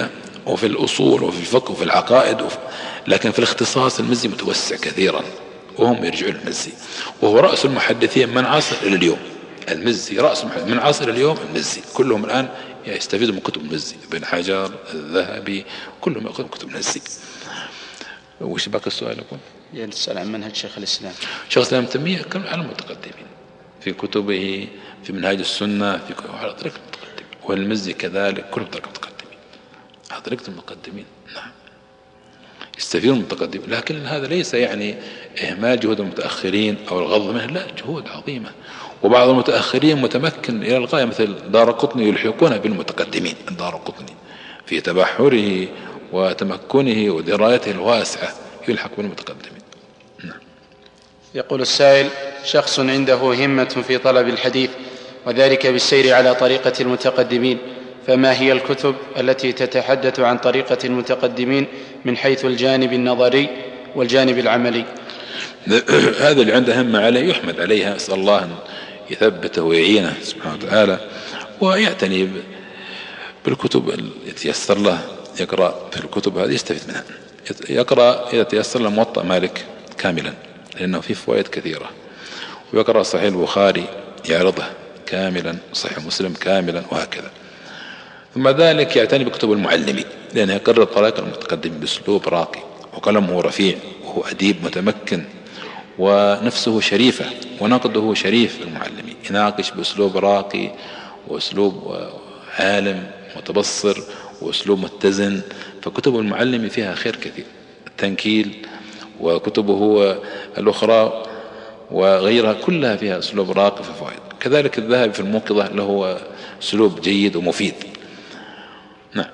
S2: وفي الأصول وفي الفقه وفي العقائد لكن في الاختصاص المزي متوسع كثيرا، وهم يرجعون المزي، وهو رأس المحدثين من عصر إلى اليوم. المزي رأس المحدثين من عصر إلى اليوم، المزي كلهم الآن يستفيدوا من كتب المزي، ابن حجر، الذهبي، كلهم يأخذون كتب المزي. وش باقي السؤال يكون؟
S3: يسأل عن منهج شيخ الإسلام.
S2: شيخ الإسلام ابن تيمية كان على المتقدمين في كتبه، في منهاج السنة، في على طريقة المتقدمين، والمزي كذلك كلهم طريقة المتقدمين، على طريقة المتقدمين. نعم يستفيدون من المتقدمين، لكن هذا ليس يعني إهمال جهود المتأخرين أو الغض منها، لا، جهود عظيمة. وبعض المتأخرين متمكن إلى الغاية، مثل دارقطني يلحقون بالمتقدمين. الدارقطني في تبحره وتمكنه ودرايته الواسعة يلحق بالمتقدمين. نعم.
S3: يقول السائل: شخص عنده همة في طلب الحديث وذلك بالسير على طريقة المتقدمين، فما هي الكتب التي تتحدث عن طريقة المتقدمين من حيث الجانب النظري والجانب العملي؟
S2: هذا اللي عنده همة عليه يحمد عليها، أسأل الله أن يثبته ويعينه سبحانه وتعالى، ويعتني بالكتب التي يسر له، يقرأ في الكتب هذه يستفيد منها. يقرأ إذا تيسر له موطأ مالك كاملا لأنه فيه فوائد كثيرة، ويقرأ صحيح البخاري يعرضه كاملا، صحيح مسلم كاملا، وهكذا. ثم ذلك يعتني بكتب المعلمين لأنه يقرر طريقة المتقدم بأسلوب راقي، وقلمه رفيع، وهو أديب متمكن، ونفسه شريفة، ونقده شريف. المعلمين يناقش بأسلوب راقي، وأسلوب عالم متبصر، وأسلوب متزن. فكتب المعلم فيها خير كثير، التنكيل وكتبه الأخرى وغيرها كلها فيها أسلوب راقي في فوائد. كذلك الذهبي في الموقظة له أسلوب جيد ومفيد. نعم.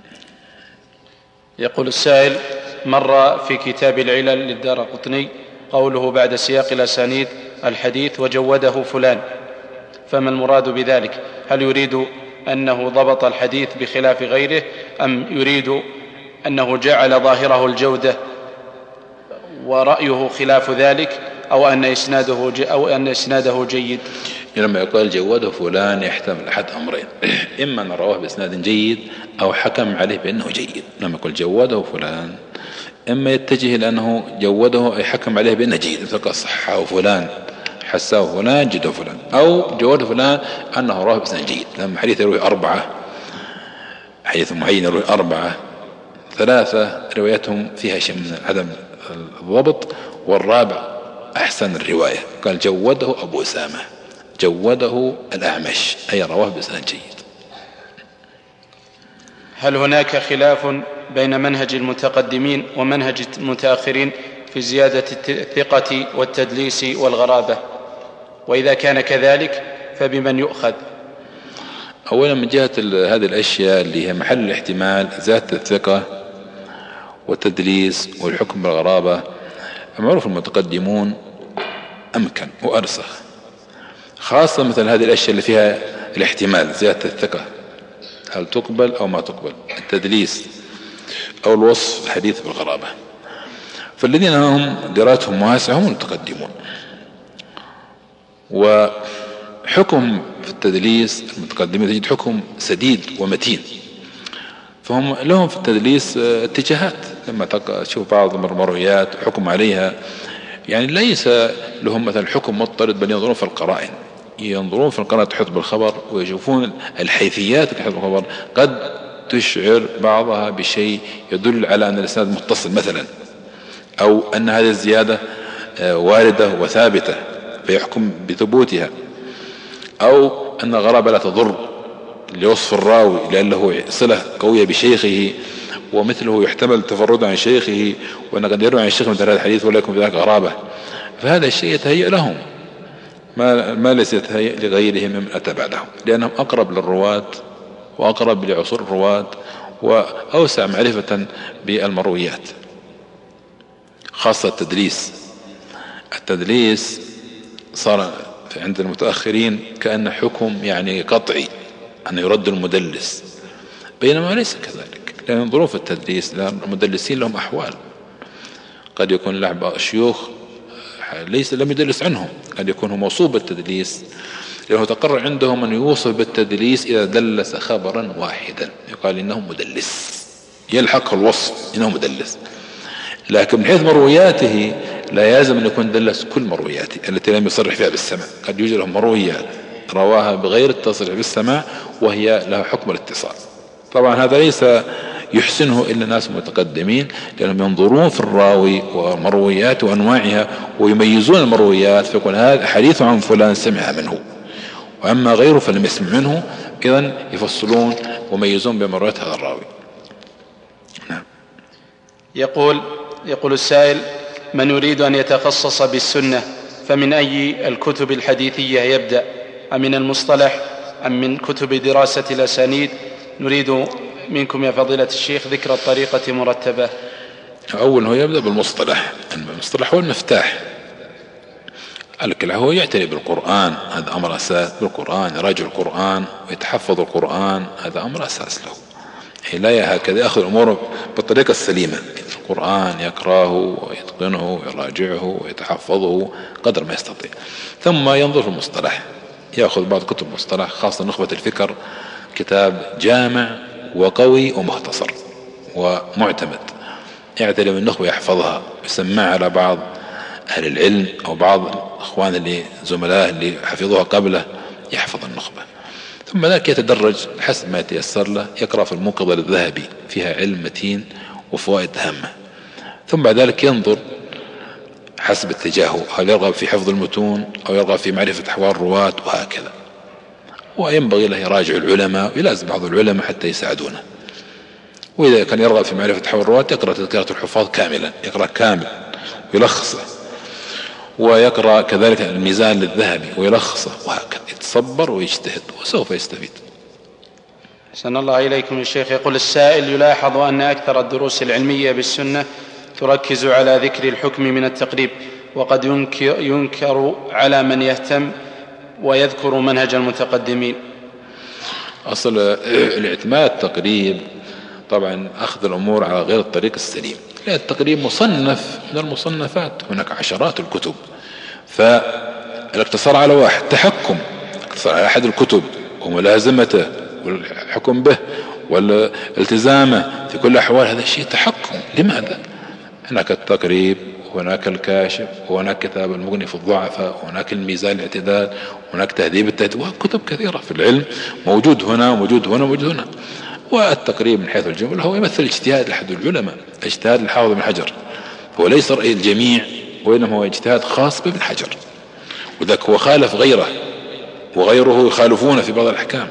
S3: يقول السائل: مر في كتاب العلل للدارقطني قوله بعد سياق الأسانيد الحديث وجوده فلان، فما المراد بذلك؟ هل يريد أنه ضبط الحديث بخلاف غيره، أم يريد أنه جعل ظاهره الجودة ورأيه خلاف ذلك، أو أن إسناده جيد؟
S2: لما يقول جوده فلان يحتمل أحد أمرين: إما أن رواه بإسناد جيد، أو حكم عليه بأنه جيد. لما يقول جوده فلان إما يتجه لأنه جوده أي حكم عليه بأنه جيد، مثل صححه فلان، حساه فلان، جده فلان، أو جوده فلان أنه رواه بإسناد جيد. لما حديث يروي 4، حديث معين يروي 4، 3 روايتهم فيها شيء من عدم الضبط، والرابع أحسن الرواية، قال جوده أبو أسامة، جوده الأعمش، أي رواه بإسناد جيد.
S3: هل هناك خلاف بين منهج المتقدمين ومنهج المتأخرين في زيادة الثقة والتدليس والغرابة؟ وإذا كان كذلك فبمن يؤخذ؟
S2: أولا من جهة هذه الأشياء اللي هي محل الاحتمال، زيادة الثقة والتدليس والحكم بالغرابة، معروف المتقدمون أمكن وأرسخ، خاصة مثل هذه الأشياء اللي فيها الاحتمال، زيادة الثقة هل تقبل أو ما تقبل، التدليس أو الوصف الحديث بالغرابة. فالذين هم دراسهم واسعة هم المتقدمون. وحكم في التدليس المتقدمين تجد حكم سديد ومتين، فهم لهم في التدليس اتجاهات. لما تشوف بعض المرويات وحكم عليها، يعني ليس لهم مثلا حكم مضطرد، بل ينظرون في القرائن، ينظرون في القرائن تحط بالخبر، ويشوفون الحيثيات تحط بالخبر، قد تشعر بعضها بشيء يدل على أن الإسناد متصل مثلا، أو أن هذه الزيادة واردة وثابتة فيحكم بثبوتها، أو أن غرابة لا تضر لوصف الراوي لأنه صلة قوية بشيخه، ومثله يحتمل تفرد عن شيخه، وأن قد يروي عن الشيخ مثل هذا الحديث ولا يكون في ذلك غرابة. فهذا الشيء يتهيأ لهم ما ليس يتهيأ لغيرهم من أتى بعدهم، لأنهم أقرب للرواة وأقرب لعصور الرواة وأوسع معرفة بالمرويات. خاصة التدليس صار عند المتأخرين كأن حكم يعني قطعي أن يرد المدلس، بينما ليس كذلك، لأن ظروف التدليس المدلسين لهم أحوال، قد يكون لعب شيوخ ليس لم يدلس عنهم، قد يكون هو موصوف بالتدليس، لأنه تقرر عندهم أن يوصف بالتدليس إذا دلس خبرا واحدا، يقال إنه مدلس، يلحق الوصف إنه مدلس. لكن من حيث مروياته لا يلزم أن يكون دلس كل مروياته التي لم يصرح فيها بالسماع. قد يوجد له مرويات رواها بغير التصريح بالسماع وهي لها حكم الاتصال. طبعا هذا ليس يحسنه إلا ناس متقدمين، لأنهم ينظرون في الراوي ومروياته وأنواعها ويميزون المرويات، فيقول هذا حديث عن فلان سمع منه، وأما غيره فلم يسمع منه. إذن يفصلون ويميزون بمرويات هذا الراوي. نعم.
S3: يقول السائل: من يريد أن يتخصص بالسنة فمن أي الكتب الحديثية يبدأ؟ أم من المصطلح أم من كتب دراسة الأسانيد؟ نريد منكم يا فضيلة الشيخ ذكر الطريقة مرتبة.
S2: أول هو يبدأ بالمصطلح. المصطلح هو المفتاح. هو يعتني بالقرآن، هذا أمر أساس، بالقرآن يراجع القرآن ويتحفظ القرآن، هذا أمر أساس له. لا هكذا يأخذ الأمور بالطريقة السليمة. القرآن يقراه ويتقنه ويراجعه ويتحفظه قدر ما يستطيع. ثم ينظر في المصطلح، يأخذ بعض كتب المصطلح خاصة نخبة الفكر، كتاب جامع وقوي ومختصر ومعتمد، يعتني بالنخبة يحفظها يسمعها على بعض أهل العلم أو بعض الأخوان اللي زملائه اللي حفظوها قبله، يحفظ النخبة. ثم ذلك يتدرج حسب ما يتيسر له، يقرأ في الموقظة للذهبي فيها علم متين وفوائد هامة. ثم بعد ذلك ينظر حسب اتجاهه، هل يرغب في حفظ المتون أو يرغب في معرفة أحوال الرواة وهكذا. وينبغي له يراجع العلماء ويلازم بعض العلماء حتى يساعدونه. وإذا كان يرغب في معرفة أحوال الرواة يقرأ تذكرة الحفاظ كاملا، يقرأ كامل ويلخصه، ويقرأ كذلك الميزان للذهبي ويلخصه، وهكذا يتصبر ويجتهد وسوف يستفيد.
S3: أحسن الله إليكم يا شيخ. يقول السائل: يلاحظ أن أكثر الدروس العلمية بالسنة تركز على ذكر الحكم من التقريب، وقد ينكر على من يهتم ويذكر منهج المتقدمين.
S2: أصل الاعتماد التقريب طبعا أخذ الأمور على غير الطريق السليم، لأن التقريب مصنف من المصنفات، هناك عشرات الكتب، فالاقتصار على واحد تحكم، الاقتصار على أحد الكتب وملازمته والحكم به والالتزامه في كل الأحوال هذا الشيء تحكم. لماذا؟ هناك التقريب وهناك الكاشف وهناك كتاب المغني في الضعفاء وهناك الميزان الاعتدال وهناك تهذيب التهذيب، وكتب كثيرة في العلم موجود هنا وموجود هنا وموجود هنا. والتقريب من حيث الجملة هو يمثل اجتهاد لأحد العلماء، اجتهاد الحافظ بن حجر، هو ليس رأي الجميع وإنما هو اجتهاد خاص بابن حجر، وذاك هو خالف غيره وغيره يخالفون في بعض الأحكام.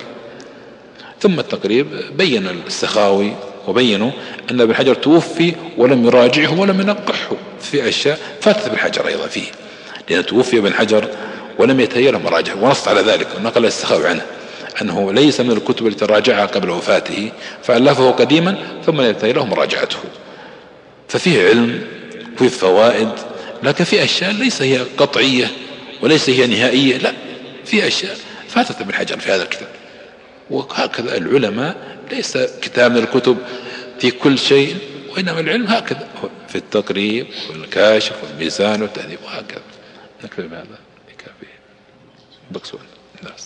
S2: ثم التقريب بين السخاوي وبينوا أن ابن حجر توفي ولم يراجعه ولم ينقحه في أشياء فاتت ابن حجر أيضا فيه، لأن توفي ابن حجر ولم يتهيأ له مراجعه، ونص على ذلك ونقل السخاوي عنه أنه ليس من الكتب التي راجعها قبل وفاته، فألفه قديما ثم يتهيأ له مراجعته. ففيه علم وفيه فوائد، لكن في أشياء ليس هي قطعية وليس هي نهائية، لا، في أشياء فاتت ابن حجر في هذا الكتاب. وهكذا العلماء ليس كتاب من الكتب في كل شيء، وإنما العلم هكذا في التقريب والكاشف والميزان والتهذيب وهكذا. نكتفي بهذا كافي. بقسون الناس.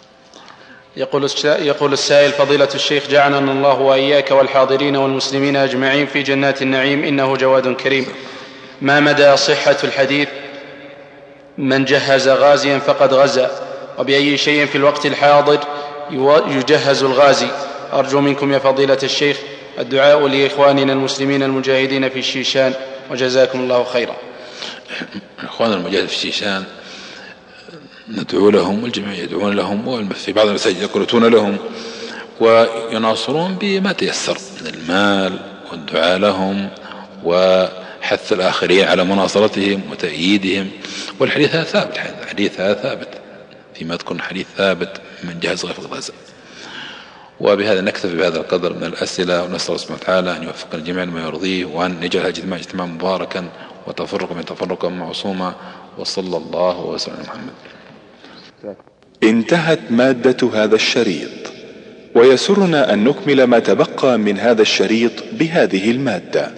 S3: يقول السائل: فضيلة الشيخ جعلنا الله وإياك والحاضرين والمسلمين أجمعين في جنات النعيم، إنه جواد كريم. ما مدى صحة الحديث من جهز غازيا فقد غزا، وبأي شيء في الوقت الحاضر يجهز الغازي؟ أرجو منكم يا فضيلة الشيخ الدعاء لإخواننا المسلمين المجاهدين في الشيشان، وجزاكم الله خيرا.
S2: إخواننا المجاهدين في الشيشان ندعو لهم والجميع يدعون لهم، وفي بعض المساجد يقنطون لهم ويناصرون بما تيسر من المال والدعاء لهم وحث الآخرين على مناصرتهم وتأييدهم. والحديث هذا ثابت، الحديث هذا ثابت فيما تكون حديث ثابت من جهز غير غزة. وبهذا نكتفي بهذا القدر من الأسئلة، ونسأل الله سبحانه وتعالى أن يوفقنا جميعا ما يرضيه، وأن يجعل هذا الاجتماع مباركا وتفرق من تفرقا معصوما، وصلى الله وسلم على محمد.
S4: انتهت مادة هذا الشريط، ويسرنا أن نكمل ما تبقى من هذا الشريط بهذه المادة.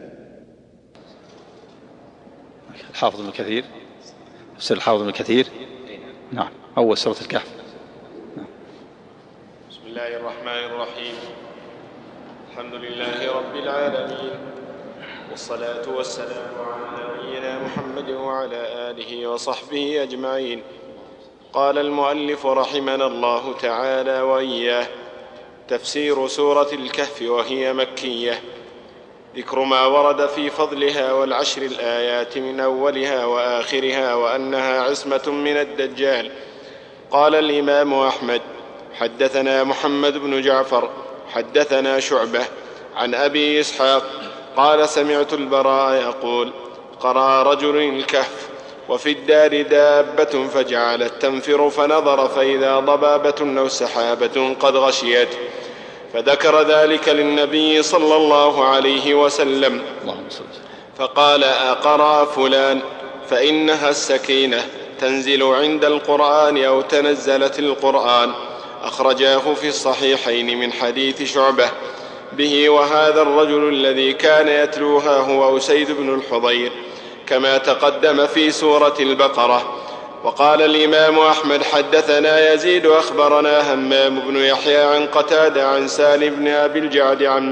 S5: الحافظ ابن كثير، تفسير الحافظ ابن كثير، نعم، أول سورة الكهف.
S6: بسم الله الرحمن الرحيم. الحمد الحمد لله رب العالمين، والصلاة والسلام على نبينا محمد وعلى آله وصحبه أجمعين. قال المؤلف رحمنا الله تعالى وإياه: تفسير سورة الكهف وهي مكية. ذكر ما ورد في فضلها والعشر الآيات من أولها وآخرها، وأنها عصمة من الدجال. قال الإمام أحمد: حدثنا محمد بن جعفر حدثنا شعبة عن أبي إسحاق قال: سمعت البراء يقول: قرأ رجل الكهف وفي الدار دابة فجعلت تنفر، فنظر فإذا ضبابة أو سحابة قد غشيت، فذكر ذلك للنبي صلى الله عليه وسلم، فقال: أقرأ فلان؟ فإنها السكينة تنزل عند القرآن أو تنزلت القرآن. أخرجاه في الصحيحين من حديث شعبة به، وهذا الرجل الذي كان يتلوها هو أسيد بن الحضير كما تقدم في سورة البقرة. وقال الإمام أحمد: حدثنا يزيد أخبرنا همام بن يحيى عن قتادة عن سالم بن أبي الجعد عن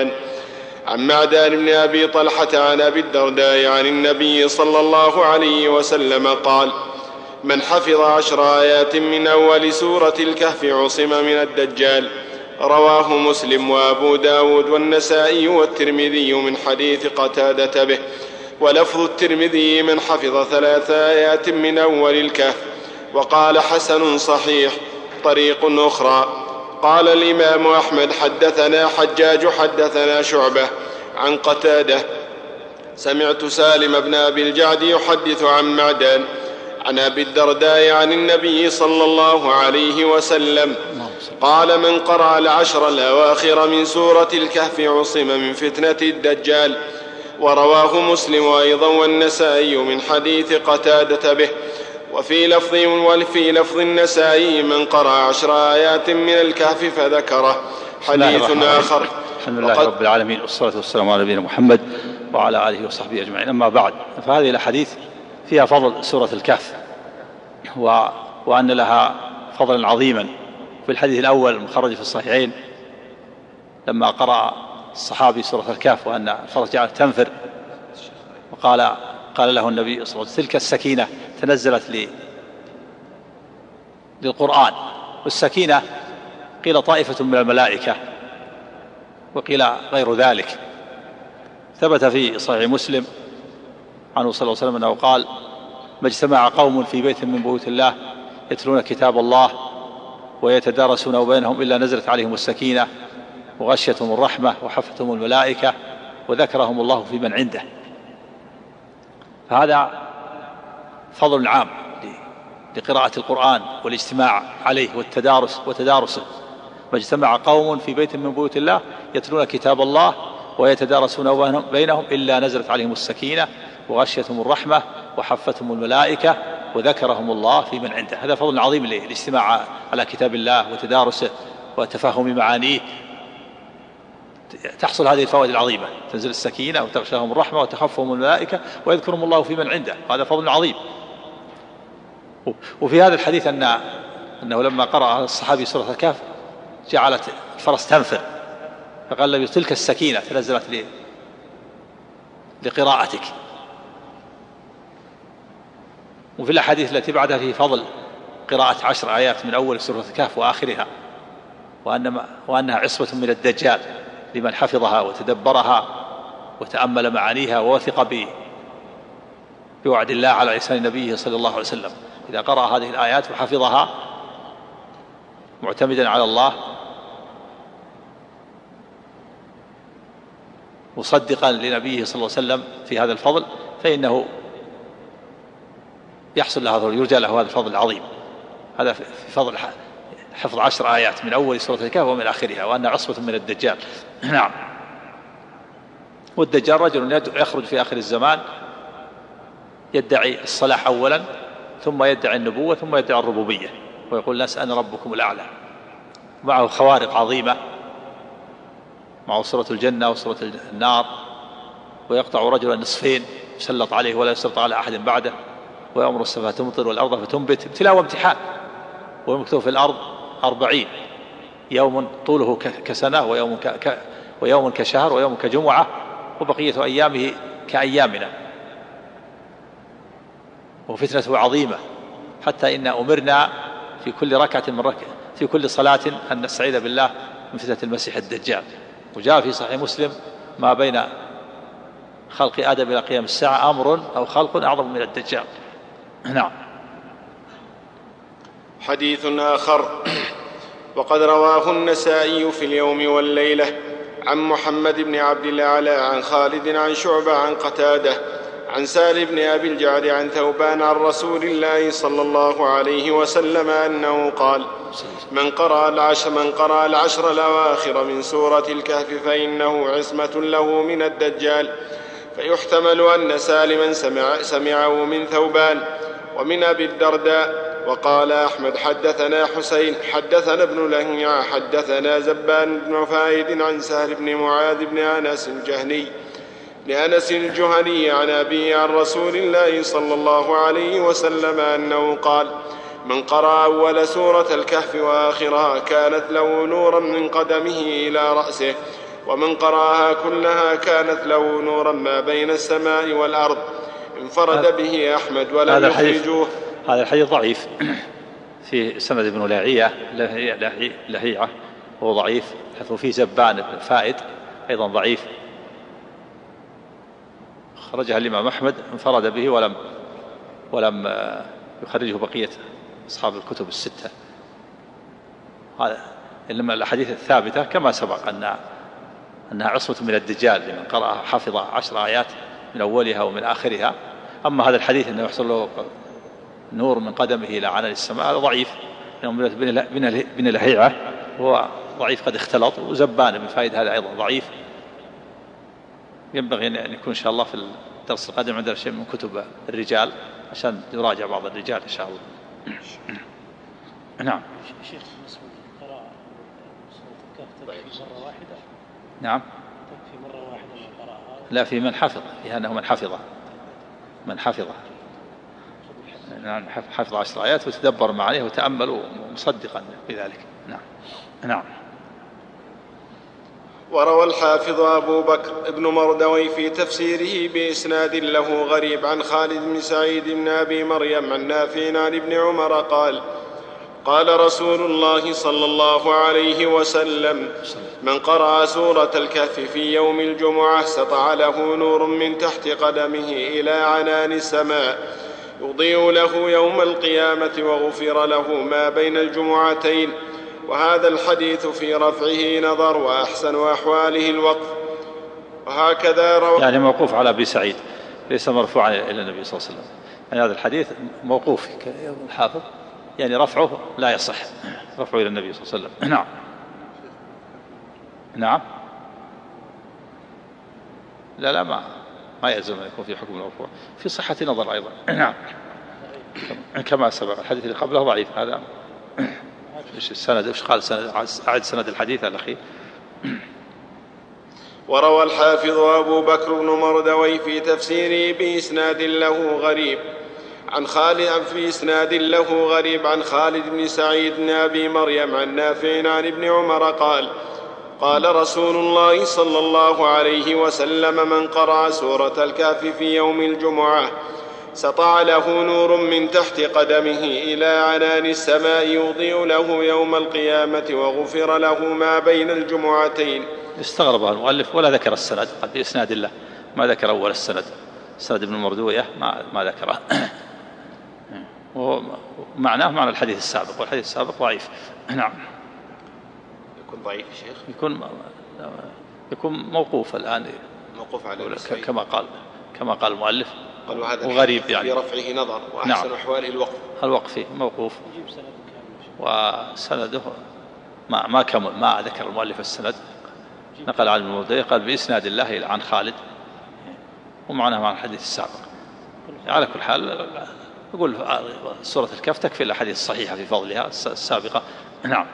S6: معدان بن أبي طلحة عن أبي الدرداء عن النبي صلى الله عليه وسلم قال: من حفظ 10 آيات من أول سورة الكهف عصم من الدجال. رواه مسلم وأبو داود والنسائي والترمذي من حديث قتادة به. ولفظ الترمذي: من حفظ 3 آيات من أول الكهف. وقال: حسن صحيح طريق أخرى. قال الإمام أحمد: حدثنا حجاج حدثنا شعبة عن قتادة سمعت سالم بن أبي الجعد يحدث عن معدان عن أبي الدرداء عن النبي صلى الله عليه وسلم قال: من قرأ 10 الأواخر من سورة الكهف عصم من فتنة الدجال. ورواه مسلم أيضا والنسائي من حديث قتادة به. وفي لفظ النسائي: من قرأ 10 آيات من الكهف فذكره. حديث آخر.
S5: الحمد لله رب العالمين، والصلاة والسلام على نبينا محمد وعلى آله وصحبه أجمعين. أما بعد، فهذه الأحاديث فيها فضل سورة الكهف، وأن لها فضلا عظيما. في الحديث الأول المخرج في الصحيحين لما قرأ الصحابي سورة الكهف وأن الفرس جعلت تنفر، قال له النبي صلى الله عليه وسلم: تلك السكينة تنزلت للقرآن. والسكينة قيل طائفة من الملائكة، وقيل غير ذلك. ثبت في صحيح مسلم عنه صلى الله عليه وسلم أنه قال: ما اجتمع قوم في بيت من بيوت الله يتلون كتاب الله ويتدارسون بينهم إلا نزلت عليهم السكينة وغشيتهم الرحمة وحفتهم الملائكة وذكرهم الله في من عنده. فهذا فضل عام لقراءة القرآن والاجتماع عليه وتدارسه. ما اجتمع قوم في بيت من بيوت الله يتلون كتاب الله ويتدارسون بينهم إلا نزلت عليهم السكينة وغشيتهم الرحمة وحفتهم الملائكة وذكرهم الله في من عنده. هذا فضل عظيم للاجتماع على كتاب الله وتدارسه وتفهم معانيه. تحصل هذه الفوائد العظيمة: تنزل السكينة وتغشاهم الرحمة وتخفهم الملائكة ويذكرهم الله في من عنده. هذا فضل عظيم. وفي هذا الحديث أنه لما قرأ الصحابي سورة الكهف جعلت الفرس تنفر، فقال له: تلك السكينة تنزلت لقراءتك. وفي الأحاديث التي بعدها في فضل قراءة 10 آيات من أول سورة الكهف وآخرها، وأنها عصمة من الدجال لمن حفظها وتدبرها وتأمل معانيها ووثق بوعد الله على لسان نبيه صلى الله عليه وسلم. إذا قرأ هذه الآيات وحفظها معتمدا على الله مصدقا لنبيه صلى الله عليه وسلم في هذا الفضل، فإنه يحصل له يرجى له هذا الفضل العظيم. هذا في فضل حفظ 10 آيات من أول سورة الكهف ومن آخرها، وأن عصمة من الدجال. نعم. والدجال رجل يخرج في آخر الزمان يدعي الصلاح أولا، ثم يدعي النبوة، ثم يدعي الربوبية، ويقول: الناس أنا ربكم الأعلى. معه خوارق عظيمة، معه سورة الجنة وسورة النار، ويقطع رجلا نصفين يسلط عليه ولا يسلط على أحد بعده، ويأمر السماء تمطر والأرض فتنبت. ابتلاء وامتحان. ويمكث في الأرض 40 يوم طوله كسنة، ويوم ويوم كشهر ويوم كجمعة وبقية أيامه كأيامنا. وفتنته عظيمة حتى إن أمرنا في كل ركعة في كل صلاة أن نستعيذ بالله من فتنة المسيح الدجال. وجاء في صحيح مسلم ما بين خلق آدم إلى قيام الساعة أمر أو خلق أعظم من الدجال. نعم.
S6: حديث آخر: وقد رواه النسائي في اليوم والليلة عن محمد بن عبد الأعلى عن خالد عن شعبة عن قتادة عن سالم بن أبي الجعد عن ثوبان عن رسول الله صلى الله عليه وسلم أنه قال: من قرأ العشر الأواخر من سورة الكهف فإنه عصمة له من الدجال. فيحتمل أن سالما سمعه من ثوبان ومن أبي الدرداء. وقال أحمد: حدثنا حسين حدثنا ابن لهيعة حدثنا زبان بن فائد عن سهل بن معاذ بن أنس الجهني عن أبيه عن رسول الله صلى الله عليه وسلم أنه قال: من قرأ أول سورة الكهف وآخرها كانت له نورا من قدمه إلى رأسه، ومن قرأها كلها كانت له نورا ما بين السماء والأرض. انفرد به أحمد ولم يخرجوه.
S5: هذا الحديث ضعيف في سند ابن لهيعة هو ضعيف، وفيه زبان بن فائد أيضا ضعيف، خرجها الإمام أحمد انفرد به ولم يخرجه بقية أصحاب الكتب الستة. هذا إنما الأحاديث الثابتة كما سبق أنها عصمة من الدجال لمن قرأ حفظ 10 آيات من أولها ومن آخرها. أما هذا الحديث أنه يحصل له نور من قدمه إلى عنان السماء هذا ضعيف، بن لهيعة هو ضعيف قد اختلط، وزبان بن فائد هذا أيضا ضعيف. ينبغي أن يكون إن شاء الله في الدرس القادم عندنا شيء من كتب الرجال عشان يراجع بعض الرجال إن شاء الله. نعم.
S7: شيخ بالنسبة للقراءة سورة الكهف تكفي مرة واحدة؟
S5: نعم
S7: تكفي مرة واحدة للقراءة؟
S5: لا، في من حفظ، في أنه من حفظه حفظ 10 آيات وتدبر معانيه وتأمل مصدقا بذلك. نعم.
S6: وروى الحافظ أبو بكر ابن مردوي في تفسيره بإسناد له غريب عن خالد بن سعيد بن أبي مريم عن نافع عن ابن عمر قال: قال رسول الله صلى الله عليه وسلم: من قرأ سورة الكهف في يوم الجمعة سطع له نور من تحت قدمه إلى عنان السماء يضيء له يوم القيامة وغفر له ما بين الجمعتين. وهذا الحديث في رفعه نظر، وأحسن أحواله الوقف. وهكذا روى،
S5: يعني موقوف على أبي سعيد ليس مرفوعا إلى النبي صلى الله عليه وسلم. يعني هذا الحديث موقوف الحافظ، يعني رفعه لا يصح، رفعه إلى النبي صلى الله عليه وسلم. نعم. لا ما يلزم أن يكون في حكم المرفوع، في صحة نظر أيضا. نعم. كما سبق الحديث اللي قبله ضعيف. هذا إيش السند؟ إيش قال السند؟ أعد سند الحديث الأخير.
S6: وروى الحافظ أبو بكر بن مردوي في تفسيره بإسناد له غريب عن خالد بن سعيد بن أبي مريم عن نافع عن ابن عمر قال: قال رسول الله صلى الله عليه وسلم: من قرأ سورة الكهف في يوم الجمعة سطع له نور من تحت قدمه إلى عنان السماء يضيء له يوم القيامة وغفر له ما بين الجمعتين.
S5: استغرب المؤلف ولا ذكر السند، قد بإسناد الله، ما ذكر أول السند ابن مردوية ما ذكره. ومعناه معنى الحديث السابق، والحديث السابق ضعيف. نعم.
S6: يكون ضعيف شيخ،
S5: يكون موقوف الآن،
S6: موقوف على
S5: كما قال المؤلف.
S6: وهذا
S5: وغريب يعني
S6: في رفعه نظر، وأحسن أحواله
S5: الوقف فيه موقوف، وسنده ما كمل، ما ذكر المؤلف السند، نقل عن المردوية قال بإسناد الله عن خالد، ومعناه مع الحديث السابق. على كل حال يقول سورة الكهف تكفي الأحاديث الصحيحة في فضلها السابقة. نعم.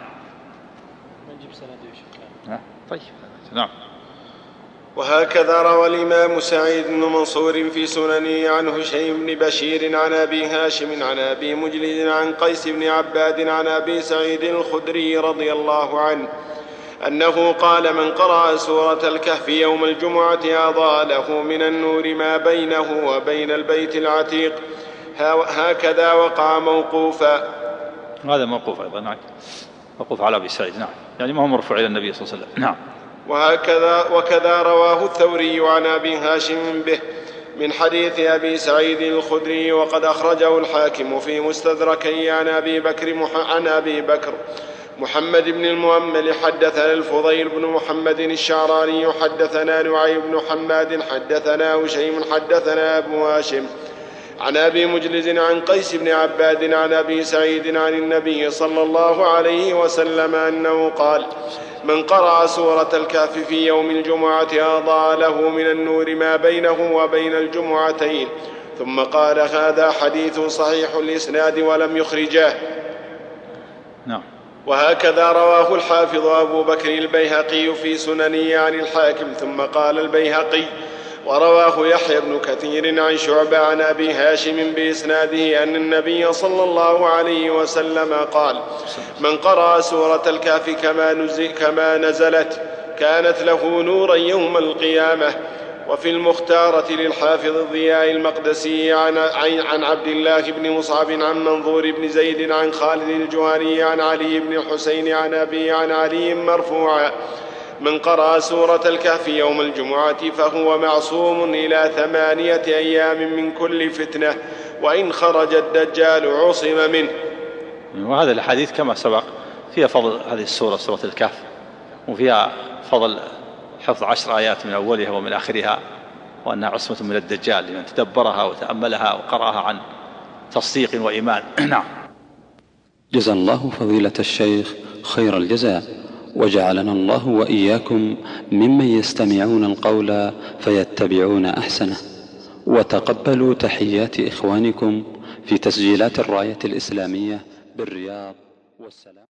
S5: طيب. نعم.
S6: وهكذا روى الإمام سعيد بن منصور في سننه عن هشيم بن بشير عن أبي هاشم عن أبي مجلد عن قيس بن عباد عن أبي سعيد الخدري رضي الله عنه أنه قال: من قرأ سورة الكهف يوم الجمعة أضاء له من النور ما بينه وبين البيت العتيق. هكذا وقع موقوفا.
S5: هذا موقوف أيضا، نعم، موقوف على أبي سعيد، نعم، يعني ما هو مرفوع إلى النبي صلى الله عليه وسلم. نعم.
S6: وكذا رواه الثوري عن أبي هاشم به من حديث أبي سعيد الخدري، وقد أخرجه الحاكم في مستدركه عن أبي بكر محمد بن المؤمل حدثنا الفضيل بن محمد الشعراني حدثنا نعيم بن حماد حدثنا هشيم حدثنا أبو هاشم عن أبي مجلز عن قيس بن عباد عن أبي سعيد عن النبي صلى الله عليه وسلم أنه قال: من قرأ سورة الكهف في يوم الجمعة أضاء له من النور ما بينه وبين الجمعتين. ثم قال: هذا حديث صحيح الإسناد ولم يخرجاه.
S5: نعم.
S6: وهكذا رواه الحافظ أبو بكر البيهقي في سننه عن الحاكم. ثم قال البيهقي: ورواه يحيى بن كثير عن شعبة عن أبي هاشم بإسناده أن النبي صلى الله عليه وسلم قال: من قرأ سورة الكهف كما نزلت كانت له نورا يوم القيامة. وفي المختارة للحافظ الضياء المقدسي عن عبد الله بن مصعب عن منظور بن زيد عن خالد الجهني عن علي بن الحسين عن أبي عن علي مرفوعا: من قرأ سورة الكهف يوم الجمعة فهو معصوم إلى 8 أيام من كل فتنة، وإن خرج الدجال عصم منه.
S5: وهذا الحديث كما سبق فيها فضل هذه السورة، سورة الكهف، وفيها فضل حفظ 10 آيات من أولها ومن آخرها، وأنها عصمة من الدجال لمن تدبرها وتأملها وقرأها عن تصديق وإيمان. نعم.
S1: جزا الله فضيلة الشيخ خير الجزاء، وجعلنا الله وإياكم ممن يستمعون القول فيتبعون أحسنه. وتقبلوا تحيات إخوانكم في تسجيلات الراية الإسلامية بالرياض والسلام.